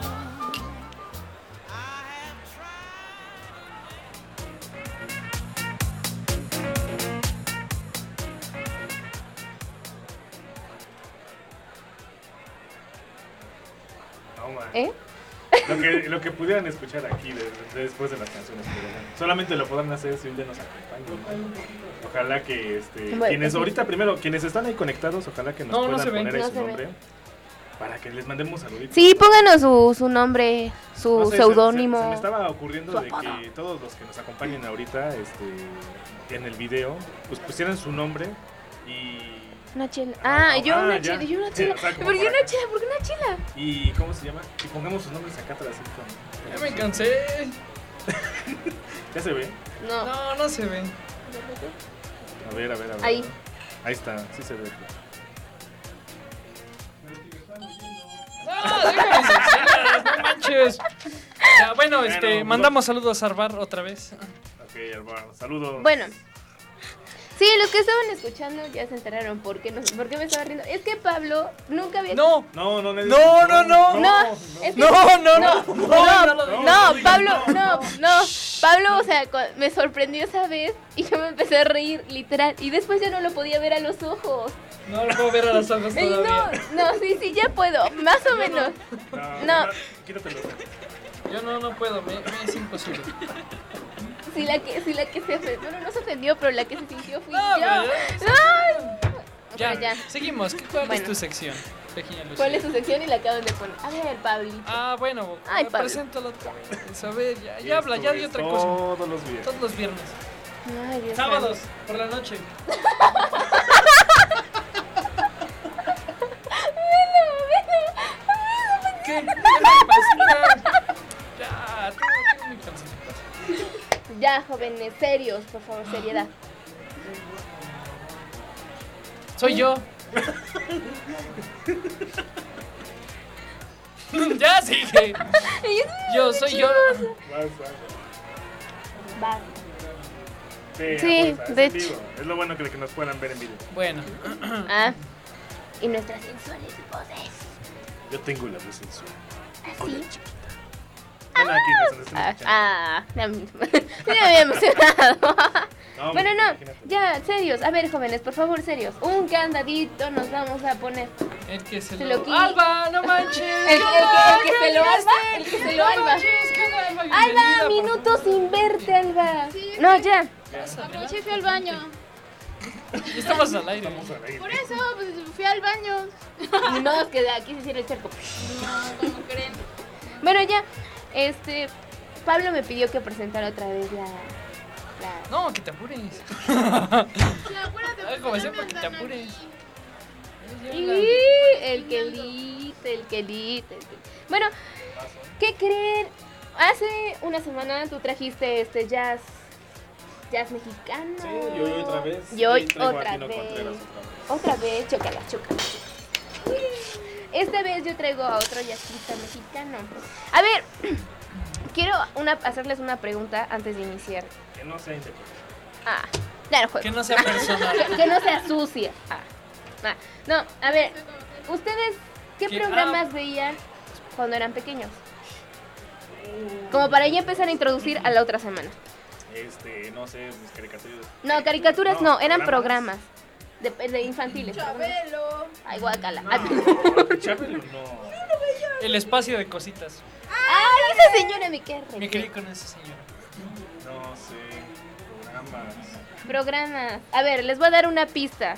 No, man. ¿Eh? Lo que, lo que pudieran escuchar aquí de- de- después de las canciones, pero bueno, solamente lo podrán hacer si un día nos acompañan. Ojalá que este, Bueno, quienes sí. ahorita primero, quienes están ahí conectados, ojalá que nos No, no puedan se ven. poner ahí No su se ven. nombre para que les mandemos saluditos. Sí, pónganos su, su nombre, su No sé, se- seudónimo. Se, se me estaba ocurriendo su de apodo. que todos los que nos acompañen ahorita este, en el video, pues pusieran su nombre y... Una chela. Ah, Ah, yo ah, una ya. chela, yo una Sí, chela. o sea, como ¿Por qué para una acá. chela? ¿Por qué una chela? y ¿cómo se llama? Y pongamos sus nombres acá atrás. con- Ya me cansé. ¿Ya se ve? No. No, no se ve. A ver, a ver, a ver. Ahí. Ahí está, sí se ve. No, déjame secciones, no manches. Ya, bueno, este, Bueno, mandamos saludos a Arbar otra vez. Ok, hermano, saludos. Bueno. Sí, los que estaban escuchando ya se enteraron por qué, no, por qué me estaba riendo. Es que Pablo nunca había... No, No, no, no. no, no, no. No, es que- No, no, no. No, No, no, no lo digas. no, Pablo, no, no. Pablo, o sea, cu- me sorprendió esa vez y yo me empecé a reír, literal. Y después ya no lo podía ver a los ojos. No lo puedo ver a los ojos Ey, no, todavía. no, sí, sí, ya puedo, más o menos. No, No. Quítatelo. Yo no, no puedo, me, me es imposible. Sí, la que, sí, la que se ofendió, bueno, no se ofendió, pero la que se sintió fui No, yo. pero Ay. Ya, Pero ya. seguimos. ¿Cuál es Bueno. tu sección? Pequeña Lucía? ¿Cuál es su sección? Y la acaban de poner. A ver, Pablito. Ah, bueno, Ay, me Pablo. preséntalo otra vez. A ver, ya, ya habla, ya Esto di es otra cosa. Todos los días. Todos los viernes. Ay, Dios Sábados, por la noche. ¿Qué? ¿Qué me pasa? Ya, tú, tú, mi pancita. Ya, jóvenes, serios, por favor, seriedad. Soy yo. Ya sigue. Yo soy yo. Vas, vas. Va. Sí, Sí, a fuerza, es de en vivo. Es lo bueno que, que nos puedan ver en vivo. Bueno, Ah. Y nuestras sensuales voces. Yo tengo la voz sensual. Así. Ven aquí, nos están Ah, escuchando. ah, ya me ya me había emocionado. No, Bueno, no, imagínate. ya, serios. A ver, jóvenes, por favor, serios. Un candadito nos vamos a poner. el que se Se lo... lo qui- ¡Alba, no manches! El, el, que, el que se lo alba, el que se lo No alba. manches, ¿qué onda, Alba? Alba, Bienvenida, por minutos sin verte, Alba. Sí. No, ya. Aproveché y fui al baño. favor. Estamos al aire. Vamos a reír. Por eso, pues fui al baño. Ni modo que de aquí se cierre el cerco. No, como creen. Bueno, ya. Este. Pablo me pidió que presentara otra vez la. la... No, que te apures. Ya, apúrate, Ay, porque como ya sepa me que te andan apures. aquí. Y el quelite, el quelite. el que- Bueno, ¿qué creen? Hace una semana tú trajiste este jazz. Jazz mexicano. Sí, y hoy otra vez. Y hoy traigo a otra Tino vez. Contreras otra vez. Otra vez, chócala, chócala. Esta vez yo traigo a otro jazzista mexicano. A ver, quiero una, hacerles una pregunta antes de iniciar. Que no sea interpretado. Ah, claro, juego. Que no sea personal. que, que no sea sucia. Ah, ah. No, a ver, ¿ustedes qué ¿Qué? programas Ah. veían cuando eran pequeños? Como para ya empezar a introducir a la otra semana. Este, no sé, mis caricaturas. No, caricaturas no, No, eran ¿programas? programas. De, de infantiles. Chabelo. Ay, guacala. No, Chabelo no. El espacio de cositas. Ay, esa señora me queda re Me quedé con esa señora. No sé. Programas. Programas. A ver, les voy a dar una pista.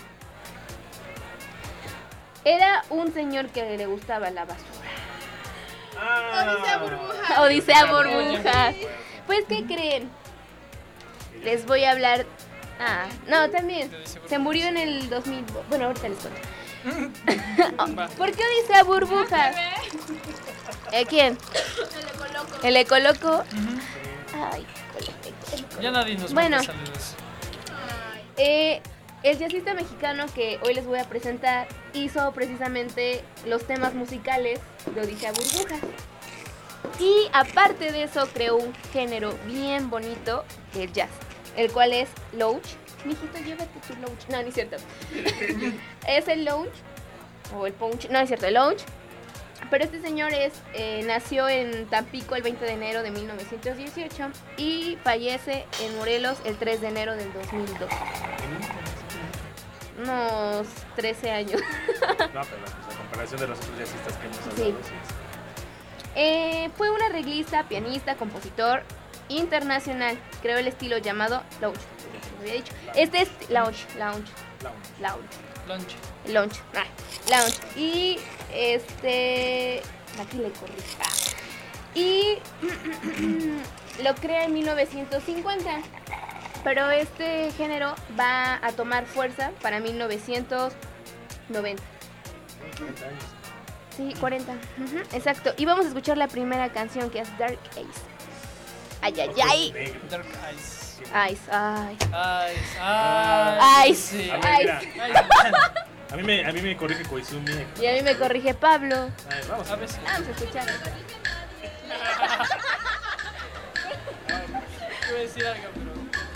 Era un señor que le gustaba la basura. Ah, Odisea Burbuja. Odisea Burbujas. Pues, ¿qué creen? Les voy a hablar... Ah, no, también. Se murió en el dos mil... Bueno, ahorita les cuento. ¿Por qué Odisea Burbujas? ¿Eh, quién? Se le coloco. ¿El Ecoloco? Ay, Ecoloco. Ya nadie nos Bueno. manda saludos. Ay. Eh, el jazzista mexicano que hoy les voy a presentar hizo precisamente los temas musicales de Odisea Burbujas. Y aparte de eso creó un género bien bonito del jazz, el cual es Lounge mijito, llévate tu lunch. No, no es cierto. Es el lunch, o el punch, no es cierto, el lunch. Pero este señor es, eh, nació en Tampico el veinte de enero de mil novecientos dieciocho y fallece en Morelos el tres de enero del dos mil dos. Unos trece años. No, pero pues, a comparación de los otros jazzistas que hemos hablado, Sí. sí. Eh, fue un arreglista, pianista, compositor internacional. Creó el estilo llamado lounge. Lo había dicho. Este es lounge, lounge, lounge, Lunch. lounge, ah, lounge. Y este, aquí le corrí. Ah. Y lo crea en mil novecientos cincuenta. Pero este género va a tomar fuerza para mil novecientos noventa. cuarenta años. Sí, cuarenta. Ujú, exacto. Y vamos a escuchar la primera canción que es Dark Ace. Ay, ay, ay. Dark Eyes. Ice, ay. Eyes. Ice. Sí. A ver, mira. Ice. A mí me, a mí me corrige Koizumi. Y a mí me corrige Pablo. Ay, vamos A ver si. Vamos a escuchar. Iba a decir algo, pero.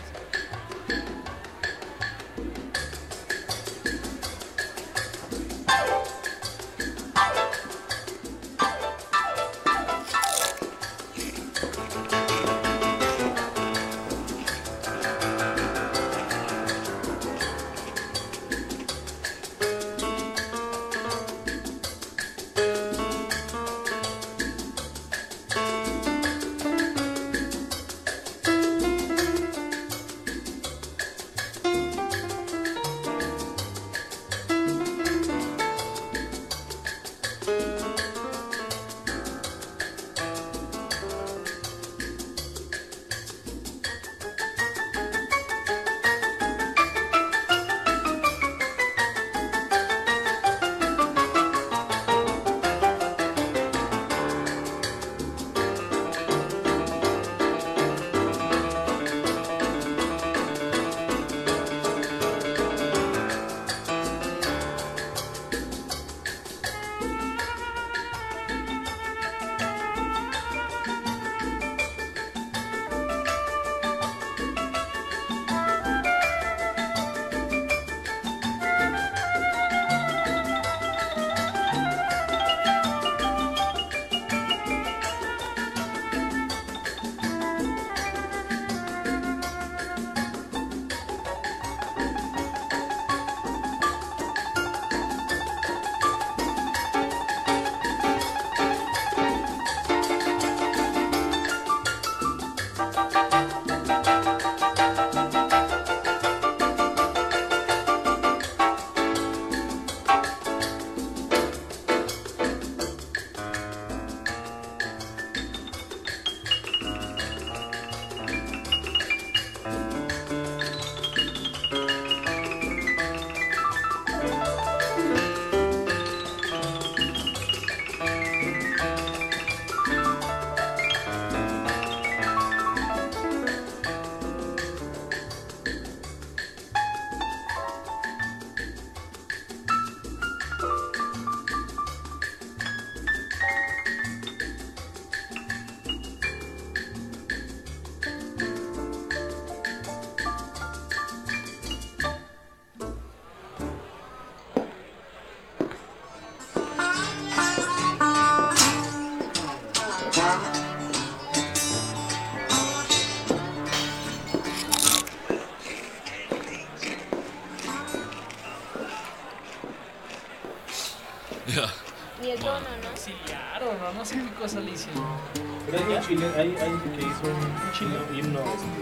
Ni el tono, ¿no? Exiliaron, ¿no? No sé qué cosa le hicieron. Pero hay un chile, hay, hay que hizo un chile, himno.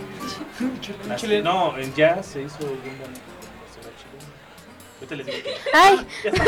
Un chile- un Las- chile- No, en jazz se hizo un himno nacional chileno. Ahorita les digo que. ¡Ay!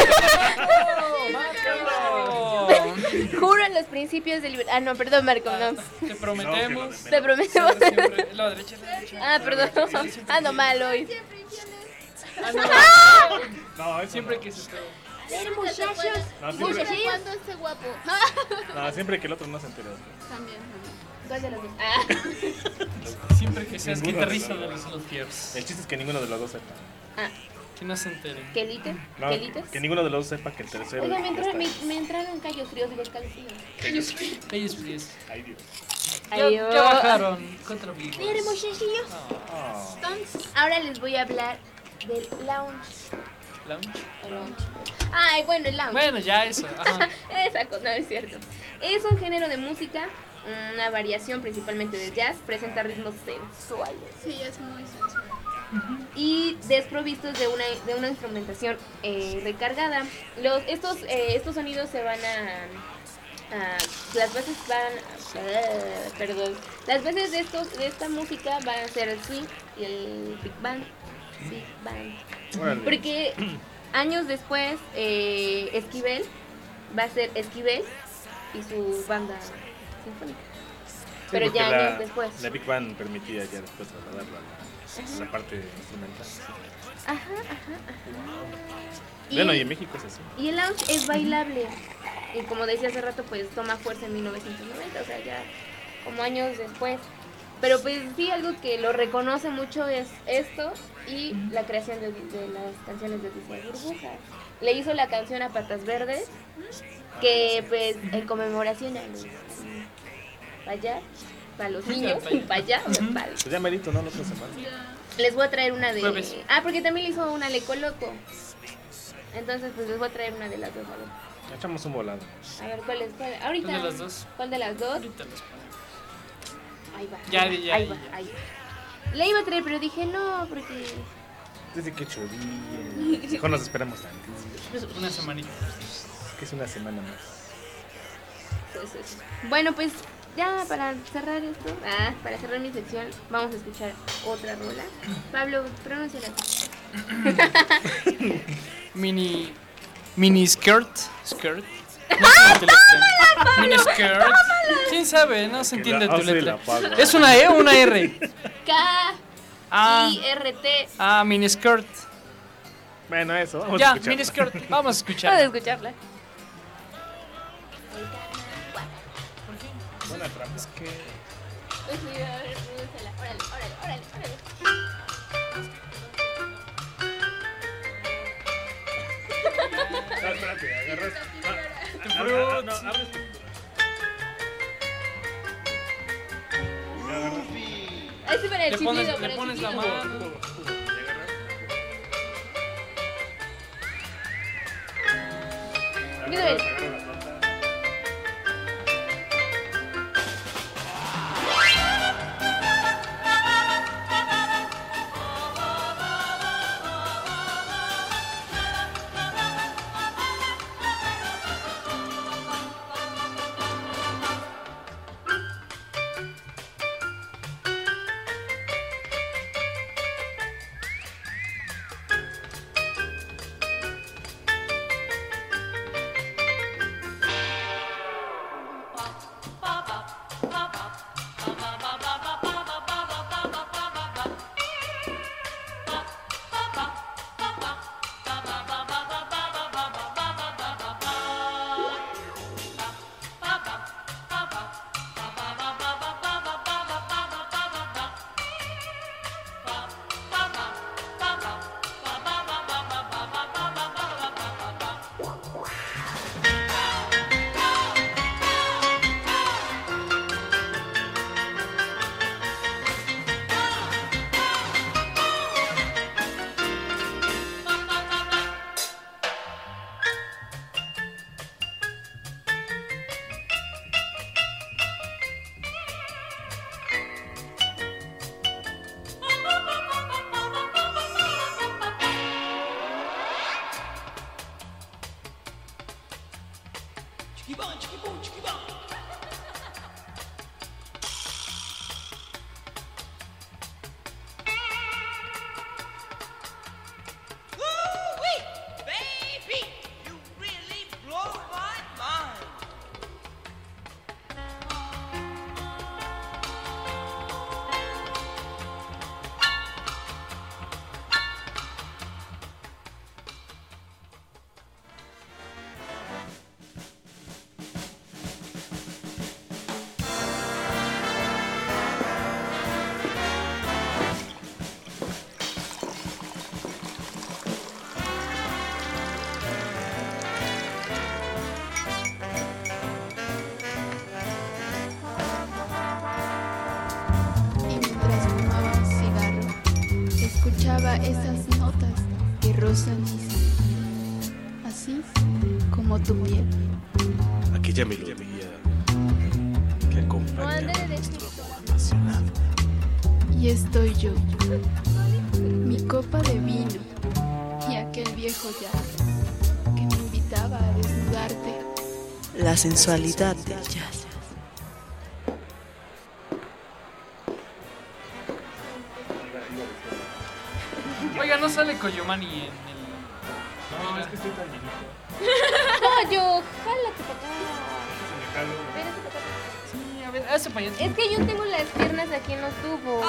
¡Mátalo! Juro en los principios del libertad. Ah, no, perdón, Marco, no. Te prometemos. Te prometemos. ser siempre- La derecha, la derecha. Ah, perdón. Ando mal hoy. Ah, no. No, eso Siempre no. que se esté. Muchachos, No, siempre, ¿cuándo esté guapo? no, siempre que el otro no se entere. También. ¿Cuál de los dos? Ah. Siempre que seas Ninguno de guitarrista los de dos. los Luthiers. El chiste es que ninguno de los dos sepa. Ah. Que no se enteren. ¿Quelite? No, ¿Quelites? que ninguno de los dos sepa que el tercero. Oiga, me, ya entraron, está. me, me entraron callos fríos, digo callos fríos. Ellos fríos. Ay, Dios. Ya, Adiós. ya bajaron contra Big Mira, Boss. muchachillos. Oh. Entonces, Ahora les voy a hablar del lounge. Lounge. Lounge. Ay, bueno, el lounge. Bueno, ya eso. Ajá. Esa cosa no es cierto. Es un género de música, una variación principalmente del jazz, presenta ritmos sensuales sí, es muy sensual. y desprovistos de una, de una instrumentación eh, recargada. Los, estos, eh, estos sonidos se van a, a- las bases van uh, perdón, las bases de estos de esta música van a ser el swing y el big band, big band. Órale. Porque años después eh, Esquivel va a ser Esquivel y su banda sinfónica. Sí, Pero porque ya la, años después. La Big Band permitía ya después trasladarlo a la, a la parte instrumental. sí. Ajá, ajá, ajá. Y, Bueno, y en México es así. y el lounge es bailable. Y como decía hace rato, pues toma fuerza en mil novecientos noventa, o sea, ya como años después. Pero pues sí, algo que lo reconoce mucho es esto y la creación de, de las canciones de Odisea Burbujas. Le hizo la canción a Patas Verdes, que pues en conmemoración a los para allá, para los niños, para allá, o sea, para- Pues ya merito, ¿no? La otra semana. les voy a traer una de... Jueves. Ah, porque también le hizo una Leco Loco. Entonces pues les voy a traer una de las dos, a ver. Echamos un volado. A ver, ¿cuál es? ¿Cuál? Ahorita. ¿Cuál de las dos? ¿Cuál de las dos? Ahorita los ponemos. Ahí va. Ya, ahí va, ya, ahí ya, va, ya. ahí va. Le iba a traer, pero dije no, porque... Desde que ocho días. Mejor nos esperamos tanto. Una semanita. Es que es una semana más. Pues eso. Bueno, pues ya para cerrar esto, ah, para cerrar mi sección, vamos a escuchar otra rola. Pablo, pronúnciala. Mini. Mini skirt. Skirt. No sé tu letra. Mini skirt. ¿Quién sabe? No se entiende la tu hace y letra. la paga. ¿Es una E o una R? K Ah, I R T. ah, mini skirt. Bueno, eso. Vamos a Ya, escucharla. mini skirt. Vamos a Puedes escuchar. escucharla. Buena trampa. Es que. Pues sí, a ver, pronúnciala. Órale, órale, órale, órale. No, espérate, agarras. Tu Ah, fruit. ah, no, abres tú. Y agarras. Ahí sí para el Le chiflido, pones, para le el pones la chiflido. mano. Y agarras. Mira, Agarras, ve. agarras la nota. sanísima, así como tu piel. Aquella melodía que acompaña a nuestro amor apasionado. Y estoy yo, mi copa de vino y aquel viejo jazz que me invitaba a desnudarte. La sensualidad del jazz. Oiga, no sale Koyomani en el. No, es que estoy tan viejito. Pollo, jálate para acá. Se me jalo. Espérate para acá. Sí, a ver, hace para allá. Es que yo tengo las piernas aquí en los tubos.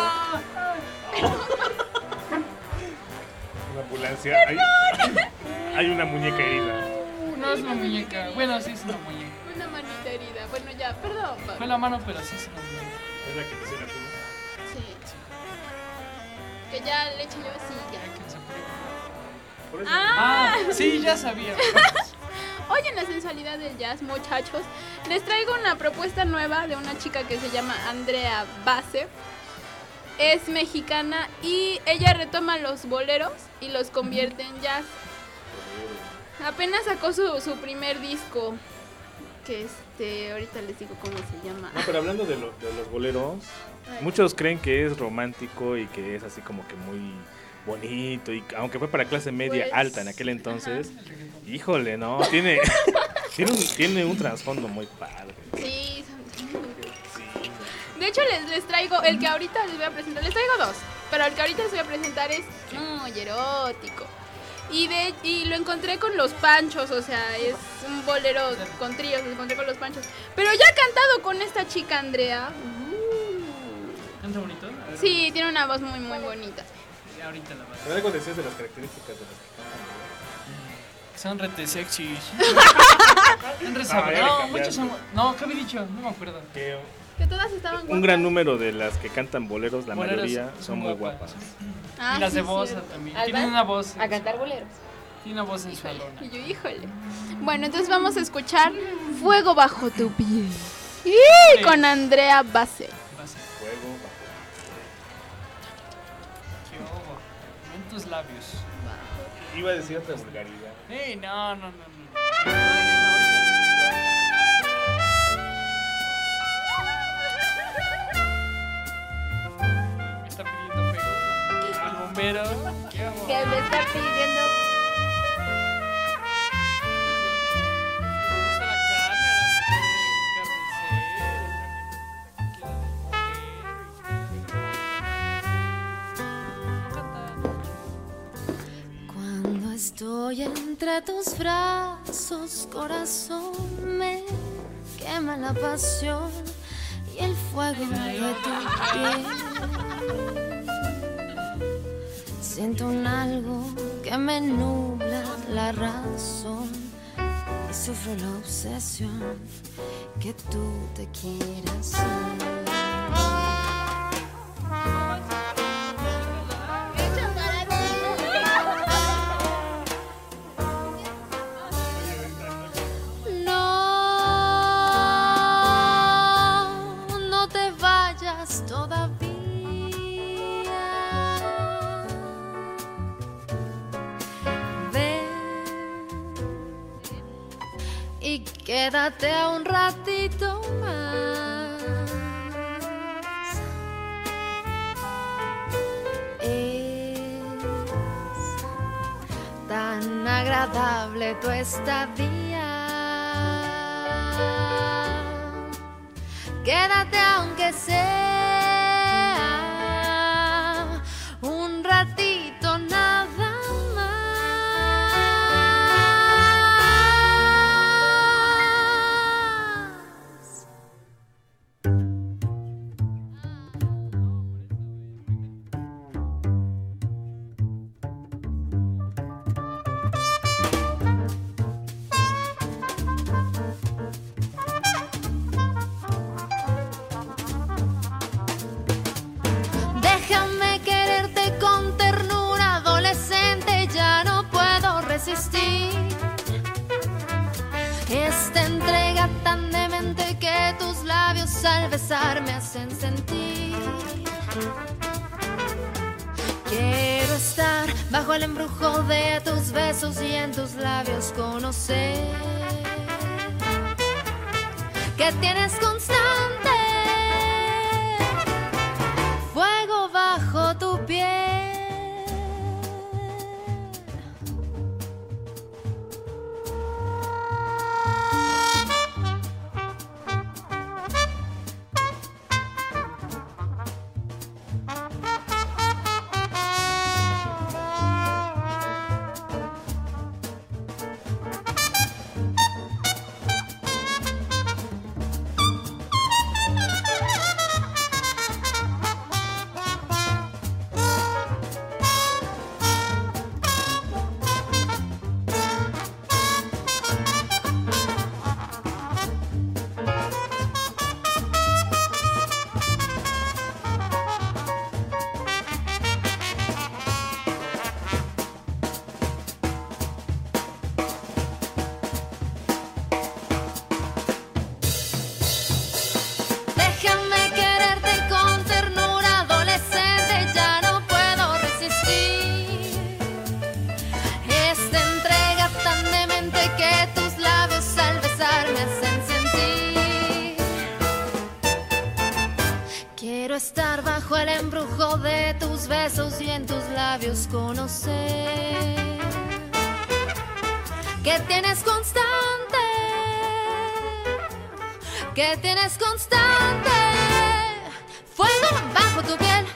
Una ambulancia. Hay, hay una muñeca herida. No es una muñeca. Bueno, sí es una muñeca. Una manita herida. Bueno, ya, perdón, Pablo. Fue la mano, pero sí es una muñeca. Es la que te hicieron tú. Sí. Que ya le eché yo así, ya. Por eso. Ah, Ah, sí, ya sabía. Oye, la sensualidad del jazz, muchachos. Les traigo una propuesta nueva de una chica que se llama Andrea Base. Es mexicana y ella retoma los boleros y los convierte en jazz. Apenas sacó su, su primer disco, que este, ahorita les digo cómo se llama. No, pero hablando de, lo- de los boleros, muchos creen que es romántico y que es así como que muy bonito, y aunque fue para clase media Pues, alta en aquel entonces, híjole, no, tiene, tiene, un, tiene un trasfondo muy padre. Sí, son sí. De hecho, les, les traigo el que ahorita les voy a presentar. Les traigo dos, pero el que ahorita les voy a presentar es muy erótico. Y, de, y lo encontré con Los Panchos, o sea, es un bolero con tríos, lo encontré con Los Panchos. Pero ya ha cantado con esta chica, Andrea. ¿Canta bonito? A ver, Sí, tiene una voz muy, muy bonita. ahorita la vas. Pero algo decías de las características de las que Son rete sexy. Son re No, sabrosos. ya le No, cambiaste. muchos son. No, ¿qué había dicho? No me acuerdo. cantan. Que Que todas estaban guapas. un gran número de las que cantan boleros, la Boleros mayoría son muy guapas. Ah, y las sí, de Bosa cierto. también. ¿Ahí Tienen vas? una voz. A cantar boleros. Tiene una voz sensualona. Y yo, híjole. Bueno, entonces vamos a escuchar Fuego bajo tu piel. Y Sí. con Andrea Base. Vas a- Fuego, Qué obo. En tus labios. iba a decir otra vulgaridad. Ey, no, no, no, no. Me está pidiendo fuego. El bombero. Qué obo. Que me está pidiendo. Me gusta la carne, a la mujer, Cuando estoy entre tus brazos, corazón, me quema la pasión y el fuego de tu piel. Siento un algo que me nubla la razón y sufro la obsesión que tú te quieras ir. No, no te vayas todavía. Ven y quédate un ratito más. Es tan agradable tu estadía. Quédate aunque sea un ratito nada más. Déjame quererte con ternura adolescente, ya no puedo resistir esta entrega tan demente que tus labios al besar me hacen sentir. Quiero estar estar bajo el embrujo de tus besos y en tus labios conocer que tienes constante fuego bajo tu piel. Estar bajo el embrujo de tus besos y en tus labios conocer que tienes constante, que tienes constante fuego bajo tu piel.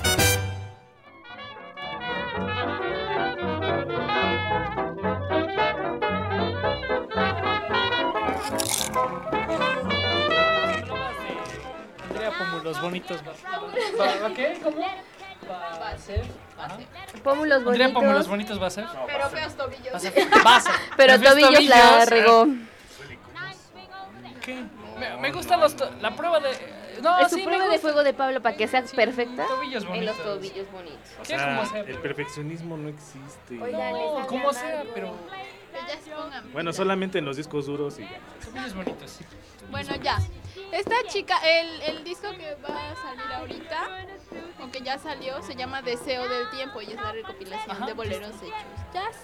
Los bonitos. ¿Para qué? ¿Cómo? Va a ser. Pómulos Andrea bonitos. Pómulos bonitos va a ser. Pero feos tobillos. Va a ser. Va a ser. Pero Los feos tobillos la regó. ¿Qué? Me, me gustan los. To la prueba de. No, es su sí, prueba me de gusta. fuego de Pablo para que sea Sí, perfecta. tobillos En bonitos. los tobillos bonitos. O ¿Qué? sea, ¿Cómo sea? el perfeccionismo no existe. Oigan, No, les como hagan sea, algo. pero. Pero ya se pongan. Bueno, solamente en los discos duros y ya. Tobillos bonitos. Bueno, ya. Esta chica, el, el disco que va a salir ahorita, o que ya salió, se llama Deseo del Tiempo y es la recopilación Ajá. de boleros hechos jazz.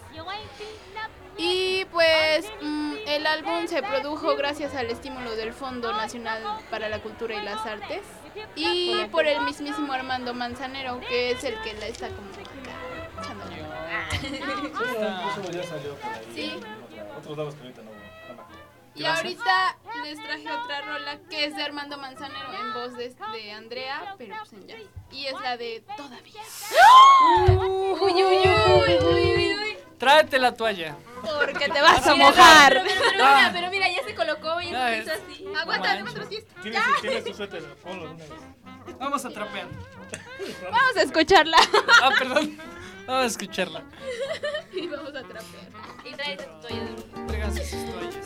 Y pues mm, el álbum se produjo gracias al estímulo del Fondo Nacional para la Cultura y las Artes y por el mismísimo Armando Manzanero, que es el que la está como acá echándole. Eso ya salió por ahí. Sí. En otros lados que ahorita no, no me acuerdo. Y ahorita les traje otra rola que es de Armando Manzanero en voz de, de Andrea, pero pues en jazz. Y es la de Todavía. Uy, uy, uy, uy, uy, uy. Tráete la toalla. Porque te vas a Mira, mojar. Pero, pero, pero, mira, pero mira, ya se colocó y Ya empezó es. así. Aguanta, aguanta los pies. Tienes, tienes tu suéter, ponlo de una vez. Vamos a trapear. Vamos a escucharla. Ah, perdón. Vamos a escucharla. Y vamos a trapear. Y tráete tu toalla de uno. Tráiganse sus toallas.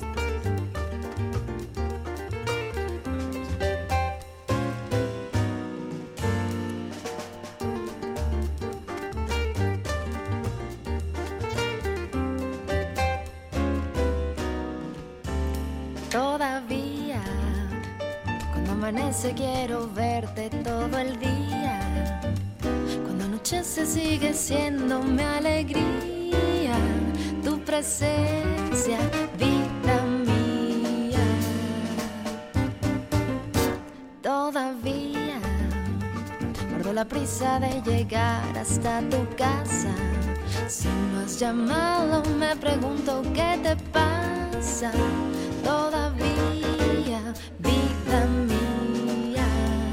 Todavía, cuando amanece quiero verte todo el día. Cuando anochece sigue siendo mi alegría. Tu presencia, vida mía. Todavía, guardo la prisa de llegar hasta tu casa. Si no has llamado me pregunto qué te pasa. Todavía, vida mía.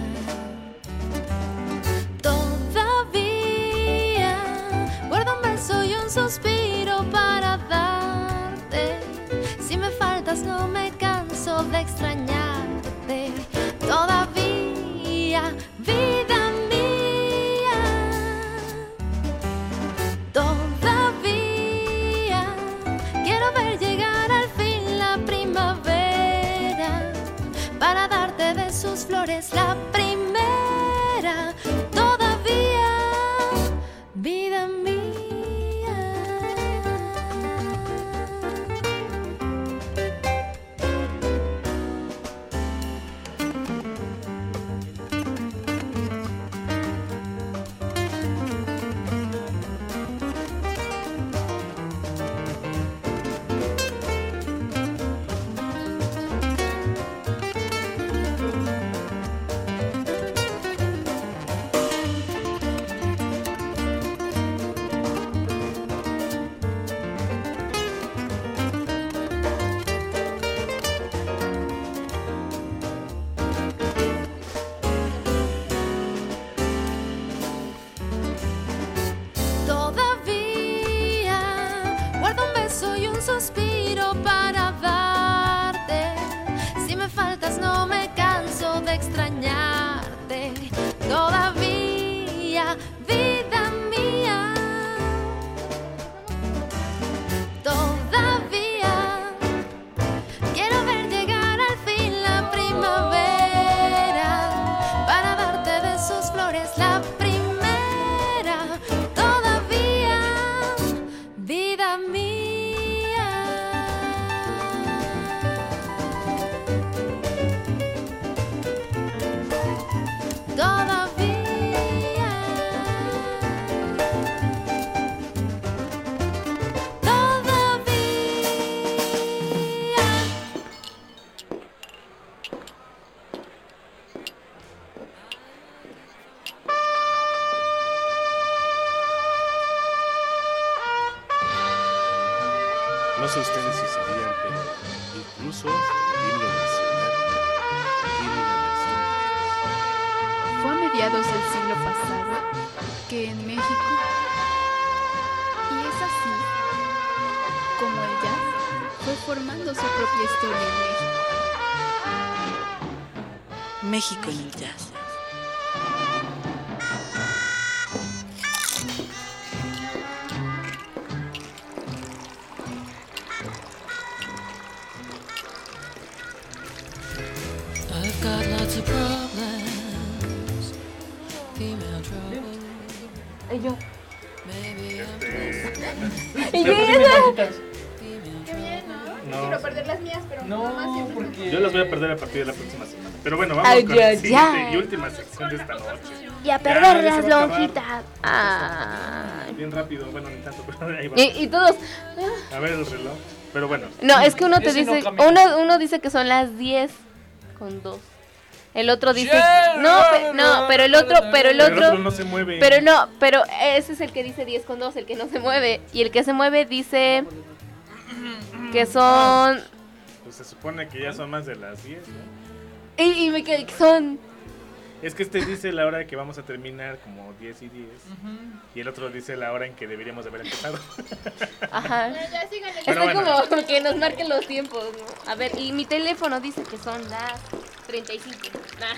Todavía guardo un beso y un suspiro para darte. Si me faltas no me canso de extrañarte. Todavía, vida mía. Todavía quiero ver llegar al fin la primavera para darte de sus flores la primera. Todavía, vida mía. soy un suspiro para darte. Si me faltas no me canso de extrañarte. Todavía, vida mía, todavía quiero ver llegar al fin la primavera para darte de sus flores la primera. Todavía, vida mía. Todavía. No sé ustedes si sabían, pero incluso el himno nacional tiene una versión. Fue a mediados del siglo pasado que en México, y es así como el jazz fue formando su propia historia en México. México en el jazz. I've got lots of problems, female trouble. Y yo. Maybe I'm Y yo Pero Qué bien, ¿no? No. Quiero perder las mías, pero No, mamá siempre porque... Yo las voy a perder a partir de la próxima semana. Pero bueno, vamos Ay, con ya, la siguiente ya. y última sección de esta noche. Y a Ya, perder ya las se va a acabar. lonjitas. Ay. Bien rápido, bueno, ni tanto, pero ahí va. Y, y todos. A ver el reloj. Pero bueno. No, es que uno te Ese no dice. camina. Uno, uno dice que son las diez con dos. El otro dice. Yeah, No, pe- no, pero el otro, pero el Pero el otro. otro no se mueve. Pero no, pero ese es el que dice diez con dos, el que no se mueve. Y el que se mueve dice que son. Pues se supone que ya son más de las diez, ¿no? Y, y me quedé que son. Es que este dice la hora que vamos a terminar como diez y diez. Y el otro dice la hora en que deberíamos de haber empezado. Ajá. Ya, ya, síganle. Bueno, Está bueno. como que nos marquen los tiempos, ¿no? A ver, y mi teléfono dice que son las treinta y cinco.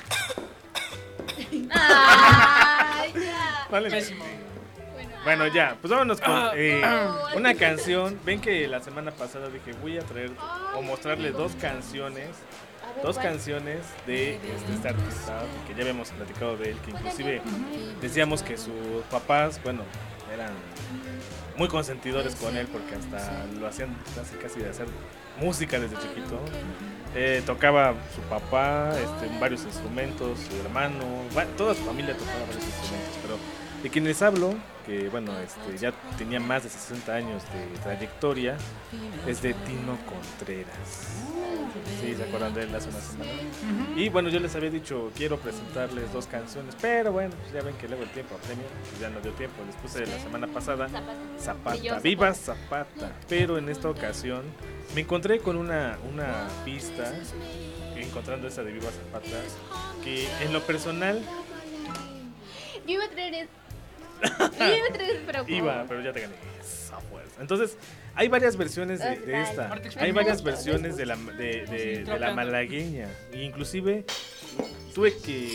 Ah. Ay, ya. Vale. Pésimo. Bueno, ya, pues vámonos con Ah. eh, una canción. Ven que la semana pasada dije voy a traer o mostrarles dos canciones. Dos canciones de este, este artista que ya habíamos platicado de él, que inclusive decíamos que sus papás, bueno, eran muy consentidores con él porque hasta lo hacían casi casi de hacer música desde chiquito. Eh, tocaba su papá, este, varios instrumentos, su hermano, va- toda su familia tocaba varios instrumentos, pero de quien les hablo, que bueno, este, ya tenía más de sesenta años de trayectoria, es de Tino Contreras. Sí, ¿se acuerdan de él hace una semana? Y bueno, yo les había dicho, quiero presentarles dos canciones, pero bueno, pues ya ven que luego el tiempo apremia, pues ya no dio tiempo. Les puse la semana pasada Zapata, Y yo, Viva Zapata. Pero en esta ocasión me encontré con una, una pista, encontrando esa de Viva Zapata, que en lo personal Yo iba a traer eso. Yo iba a traer, pero. iba, pero ya te gané. Esa fuerza. Entonces, hay varias versiones de, de esta. Hay varias versiones de la, de, de, de la malagueña. E inclusive tuve que...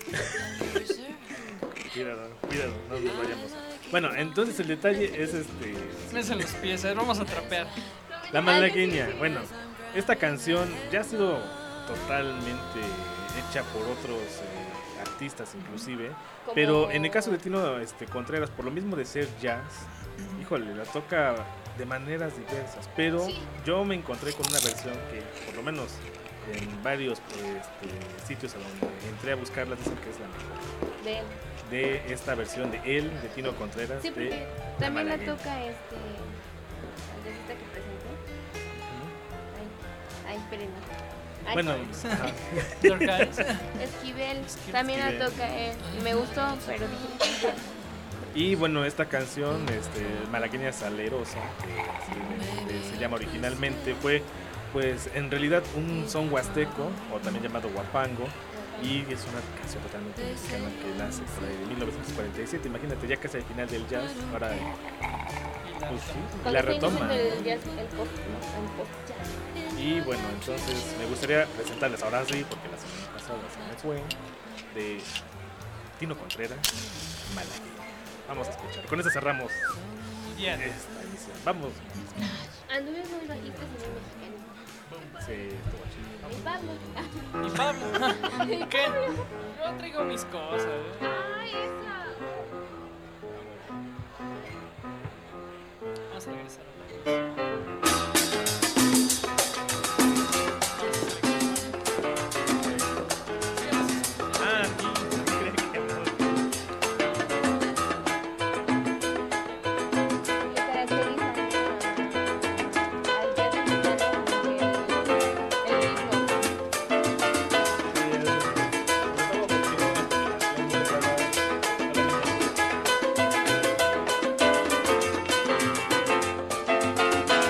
Cuidado, cuidado, no nos vayamos. Bueno, entonces el detalle es este... Mes en los pies, a ver, vamos a trapear. La malagueña. Bueno, esta canción ya ha sido totalmente hecha por otros eh, artistas inclusive. Como- Pero en el caso de Tino este, Contreras, por lo mismo de ser jazz, híjole, la toca de maneras diversas. Pero yo me encontré con una versión que, por lo menos en varios este, sitios a donde entré a buscarla, dicen que es la mejor. De él. De esta versión de él, de Tino Contreras. Sí, de porque La también la Malagueña. toca este. La de esta que presenté. Ay, ay, espérenme. Ay, Bueno, joder. ajá. Esquivel, también la Esquivel. toca él. Y me gustó, pero dije. Y bueno, esta canción, este, Malagueña Salerosa, que así de- de- se llama originalmente, fue pues en realidad un son huasteco, o también llamado huapango, y es una canción totalmente mexicana que nace por ahí de mil novecientos cuarenta y siete. Imagínate, ya casi al final del jazz, ahora la Pues sí, retoma. y la retoma. El jazz, el pop, ¿no? El pop jazz. Y bueno, entonces me gustaría presentarles ahora sí, porque la semana pasada se me fue, de Tino Contreras, Malagueña. Vamos a escuchar. Con eso cerramos Bien. esta emisión. Vamos. Anduve muy bajito sin mexicano. Sí, estuvo chido. Y Pablo. ¿Y Pablo? ¿Qué? Yo traigo mis cosas. ¿eh? Ay, esa. Vamos a regresar a la Ah, sí, no creía que no. Le caracteriza al jazz mexicano el, el ritmo. Sí,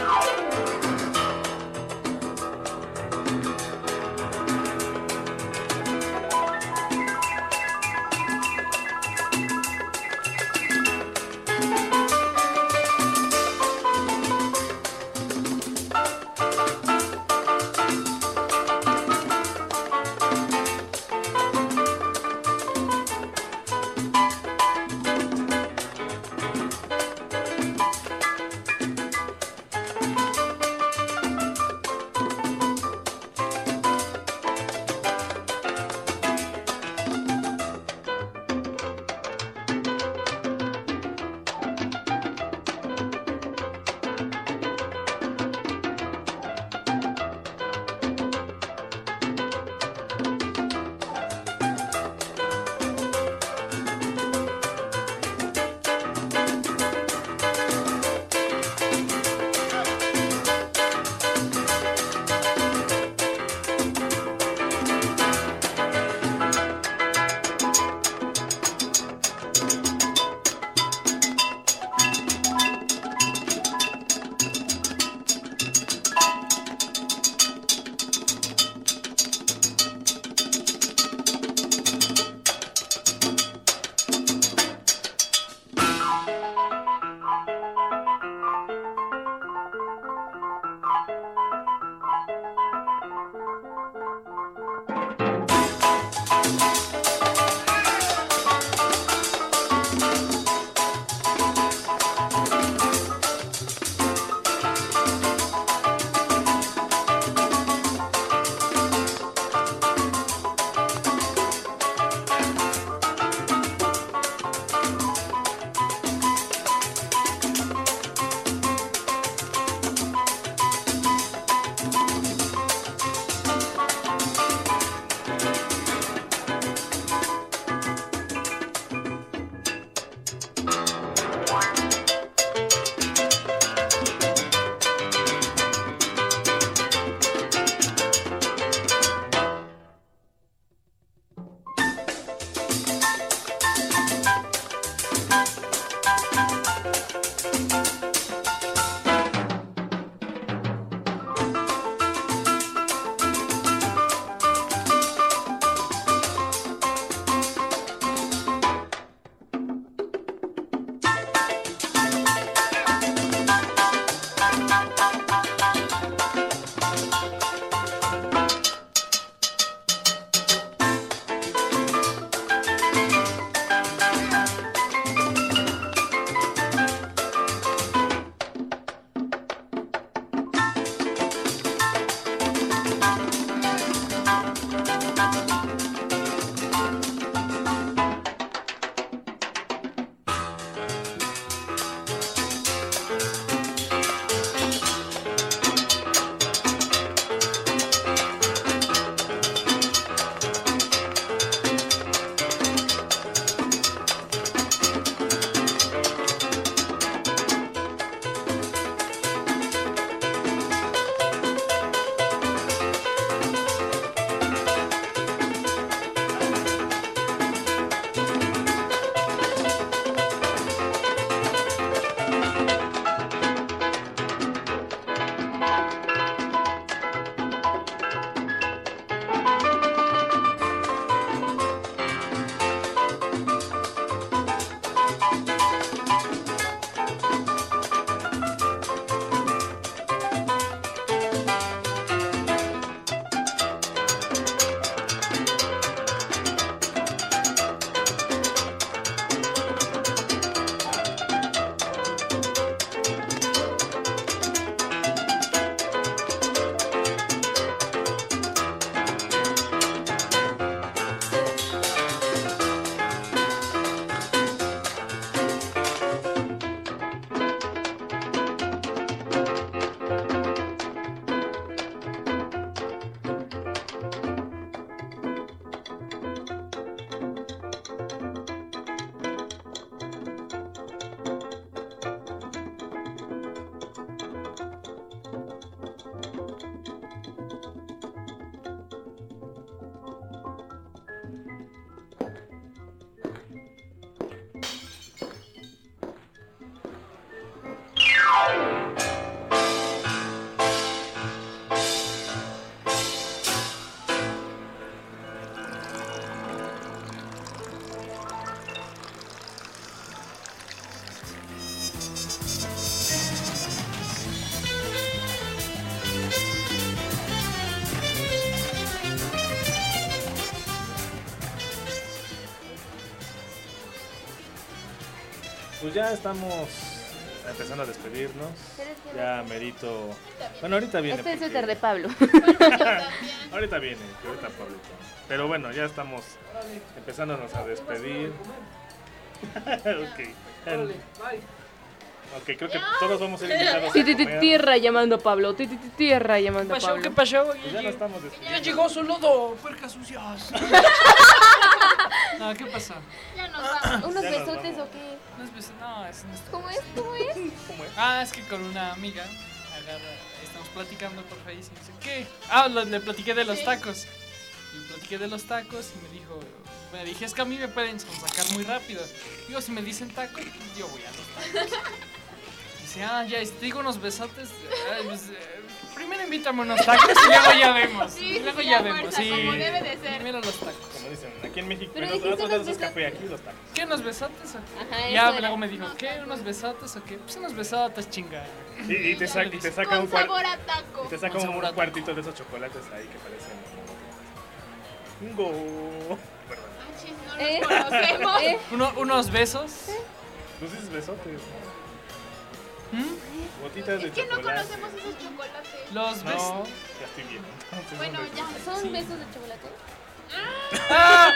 pues ya estamos empezando a despedirnos. Ya merito. Bueno, ahorita viene. Este es el porque- suéter de Pablo. Ahorita viene, que ahorita Pablo. Pero bueno, ya estamos empezándonos a despedir. Ok. El- Ok, creo que todos vamos a ser invitados a Sí, ti- ti- comer. tierra llamando a Pablo. ti- ti- ti- Tierra llamando a pasó? Pablo. ¿Qué pasó? Pues ya nos estamos despidiendo. Ya llegó su lodo, puercas sucias. No, ¿qué pasa? Ya nos vamos. ¿Unos Ya nos besotes vamos. o qué? No, es bes- no, es nuestro. ¿Cómo es? ¿Cómo es? ¿Cómo es? Ah, es que con una amiga agarra, estamos platicando por Facebook y dice, ¿qué? Ah, lo- le platiqué de los Sí. tacos. Y platiqué de los tacos y me dijo, me dije, es que a mí me pueden sacar muy rápido. Digo, si me dicen tacos, pues yo voy a los tacos. Dice, ah, ya, y si te digo unos besotes, ay, pues, eh, primero invítame unos tacos y luego ya vemos. Sí, y luego sí, ya a vemos, fuerza, sí. como debe de ser. Primero los tacos. Como dicen, aquí en México, Pero en dijiste otros unos lados es besotes. café, aquí los tacos. ¿Qué, unos besotes o qué? Ajá, Ya, eso luego era. me dijo, ¿qué? ¿Unos besotes o qué? Pues unos besotes, chinga. Y, y te, sa- y te saca un Con cuar- sabor a taco. y te saca Con un sabor a taco. cuartito de esos chocolates ahí que parecen. Un go. Perdón. Ah, chis, no ¿Eh? nos conocemos. ¿Eh? Uno- unos besos. Pues dices besotes. ¿Mm? Gotitas de Es que no chocolate. conocemos esos chocolates. Los besos. No, ya estoy bien. Entonces, Bueno, son ya. besos. ¿Son besos de chocolate? ¡Ah!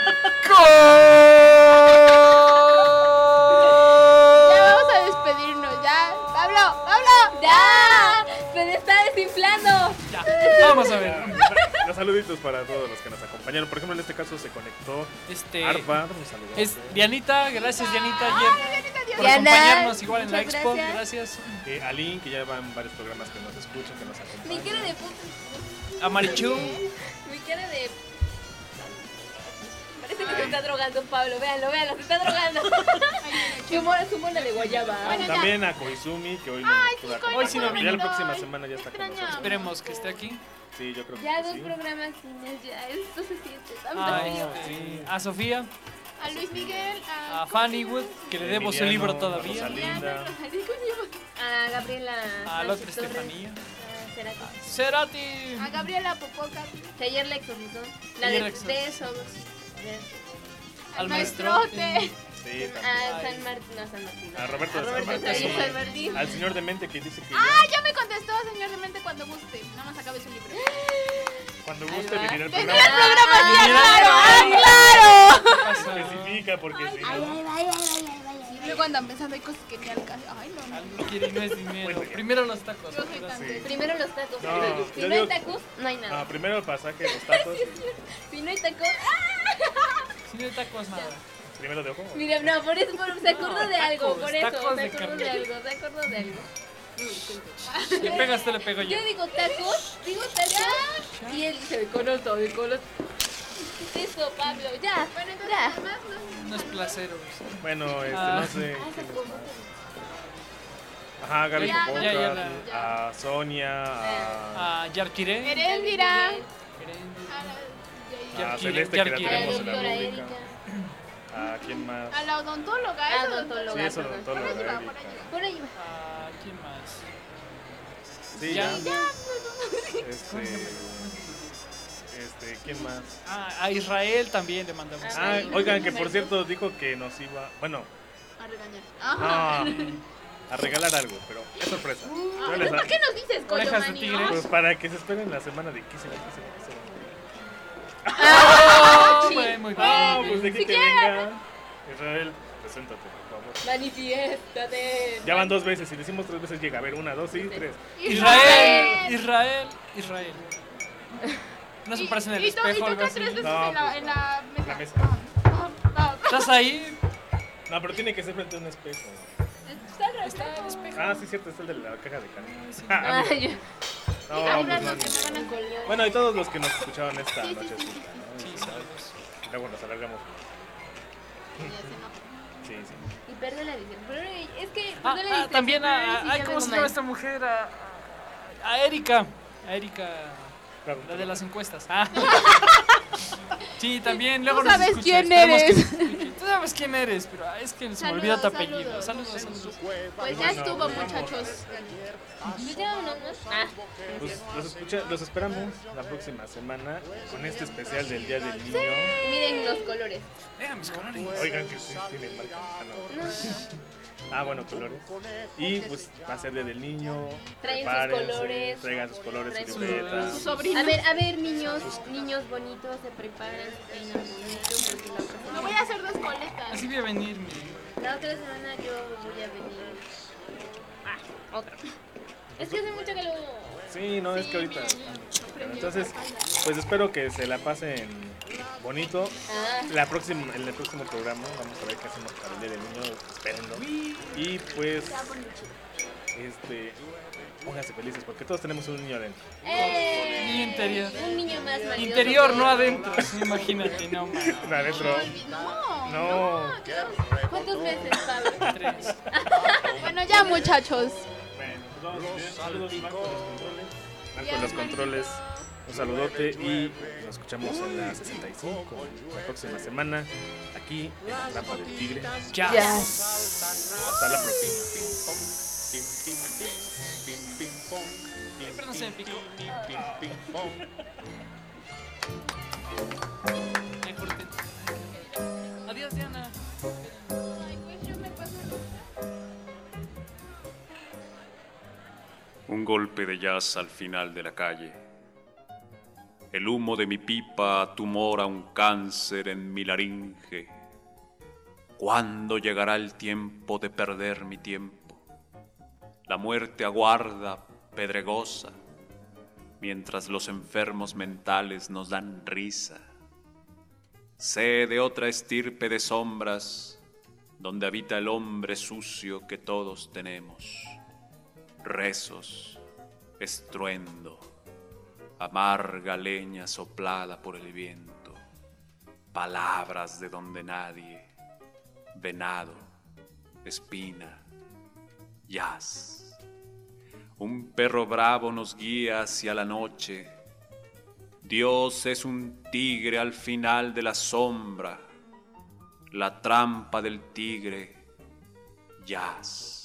Ya vamos a despedirnos, ya. Pablo, Pablo. ¡Ya! ¡Se está desinflando! Ya, vamos a ver. Los saluditos para todos los que nos acompañaron. Por ejemplo, en este caso se conectó Este Arpa. Un saludo. es Dianita, gracias Dianita ayer por Diana, acompañarnos igual en la muchas expo, gracias. gracias. Eh, Aline, que ya va en varios programas que nos escuchan, que nos acompañan. Mi cara de puta. A Marichu, Mi cara de. Parece que se está drogando Pablo. Véanlo, véanlo, se está drogando. Su mona, su mona de guayaba. Bueno, ya. También a Koizumi, que hoy no Ay, pudo sí, acompañar. Hoy sí no Ya vino. la próxima Ay, semana ya está con extrañamos. nosotros. esperemos que esté aquí. Sí, yo creo que Ya dos sí. programas sin él, ya. Esto se siente tan Ay, vacío. sí. A Sofía, A Luis Miguel, a, a Fanny Wood, que le debo su Emiliano, libro a todavía. Rosalinda. A Gabriela. A la otra Sánchez Torres, Estefanía. a Cerati. Cerati. a Gabriela Popoca, Que ayer la exorcizó. La Ayer de, la exorcizó. de esos. de- Al al maestro. maestrote. Sí, también. A San Martín. No, San Martín. A Roberto A de San Roberto Martín. de San Martín. Al señor demente que dice que Ah, ya, ya me contestó, señor Demente, cuando guste. Nada más acabe su libro. cuando guste va. venir al Tendrá programa. el programa, sí, Mira. claro. ¡Ah, claro! ¿Qué pasa? Especifica porque si no. Luego andan pensando, hay cosas que ni alcanzan. Ay, no, no. Algo quiere y no es dinero. Primero los tacos. Yo soy tan Sí. seria. Primero los tacos. No, si yo no hay digo- tacos, no hay Ah, nada. primero el pasaje, los tacos. Si no hay tacos. ¡ah! Si no hay tacos, nada. Primero de ojo. Mira, no, por eso por- se acordó No, de algo. tacos, Por eso, tacos se de acordó carne. de algo. Se acordó de algo. Le pegas, te le pego yo. Yo digo tacos, digo tacos. Y él dice, con otro, de con otro. ¿Qué es eso, Pablo? Ya, Bueno, entonces, ya. además, no. No es placero. Bueno, este, Ah. no sé. Ah, quién se es acordó. más. Ajá, Gaby Ya, Popoca, ya, ya, ya. a Sonia, a, A Yarkiré. Heréndira. a Yarkiré, Celeste, que la Yarkiré. tenemos La en la doctora rúbrica. Erika. ¿A quién más? A la odontóloga. Ah, es odontóloga. Sí, es perdón. odontóloga. Por ahí va, Erika. por ahí va. Por ahí va. ¿A quién más? Sí, Ya. ya. Este, este, ¿quién más? Ah, a Israel también le mandamos. Ah, sí. oigan, que por cierto dijo que nos iba, bueno, A regañar. a, Ajá. a regalar algo, pero es sorpresa. Yo les ¿Por qué nos dices, Orejas de Coyomani? tigre. Pues para que se esperen la semana de quince, quince, quince. Ah, sí. muy, muy Ah, bien. pues de aquí Si que quieren. venga. Israel, preséntate, por favor. Manifiéstate. Ya van dos veces, si decimos tres veces llega. A ver, una, dos y tres. Israel, Israel, Israel. No se Y- parece en el y to- espejo, Y algo toca así. tres veces No, en, la, pues, en la mesa. la mesa. Ah, ah, ah. ¿Estás ahí? No, pero tiene que ser frente a un espejo. Está el espejo. Ah, sí, cierto, es el de la caja de carne. Sí. Ah, Ay, yo- no, Hay pues unas no, que ni me van a modo. colgar. Bueno, y todos los que nos escucharon esta Sí, sí, noche. sí, sí, Sí, saludos. Luego nos alargamos. Ya se enojó. Sí, sí. Y perdió la edición. Pero es que. Ah, perdió la ah, edición, también pero a, ahora sí a- ya ay, ¿cómo vengo se llama mal. esta mujer? A, a- a Erika. A Erika, Claro. la de las encuestas. Ah. Sí, también. Luego Tú nos sabes escucha. quién Esperemos eres. que nos escuche. Tú sabes quién eres, pero ah, es que se me olvidó tu Saludos, apellido. saludos. Saludos, saludos. Pues ya Bueno, estuvo, pues vamos. muchachos. Yo ya no, no. Ah, Pues los, escucha, los esperamos la próxima semana con este especial del Día del Niño. miren los colores. Vean mis colores. Oigan que sí tiene marca. Ah, no. Ah, bueno, colores. Y pues va a ser Día del Niño. Traen sus prepárense, colores. Traigan sus colores, Traen sus sus libretas. Sus sobrinos. A ver, a ver, niños, niños bonitos, se preparan, se peinan bonito, porque la otra Me semana- voy a hacer dos coletas. Así voy a venir. mi- La otra semana yo voy a venir. Ah, otra. Es que hace mucho que lo... Sí, no, es que ahorita. Entonces, pues espero que se la pasen bonito. Ah. La próxima, en el próximo programa vamos a ver qué hacemos para el Día del Niño. Espérenlo. Y pues, este, pónganse felices porque todos tenemos un niño adentro. ¡Eh! Niño interior. Un niño más valioso Interior, que no otro. adentro. Imagínate, no. man. Adentro. No. ¿Cuántos meses, Pablo? Tres. Bueno, ya muchachos. Bueno, pues vamos. Saludos, Marco, los controles. Marco, los controles. Un saludote y nos escuchamos en la sesenta y cinco la próxima semana aquí en la Trampa del Tigre. Ya. Hasta la próxima. Pero no se me picó. Me corté. Adiós, Diana. Un golpe de jazz al final de la calle. El humo de mi pipa tumora un cáncer en mi laringe. ¿Cuándo llegará el tiempo de perder mi tiempo? La muerte aguarda, pedregosa, mientras los enfermos mentales nos dan risa. Sé de otra estirpe de sombras, donde habita el hombre sucio que todos tenemos. Rezos, estruendo, amarga leña soplada por el viento, palabras de donde nadie, venado, espina, jazz. Un perro bravo nos guía hacia la noche. Dios es un tigre al final de la sombra, la trampa del tigre, jazz.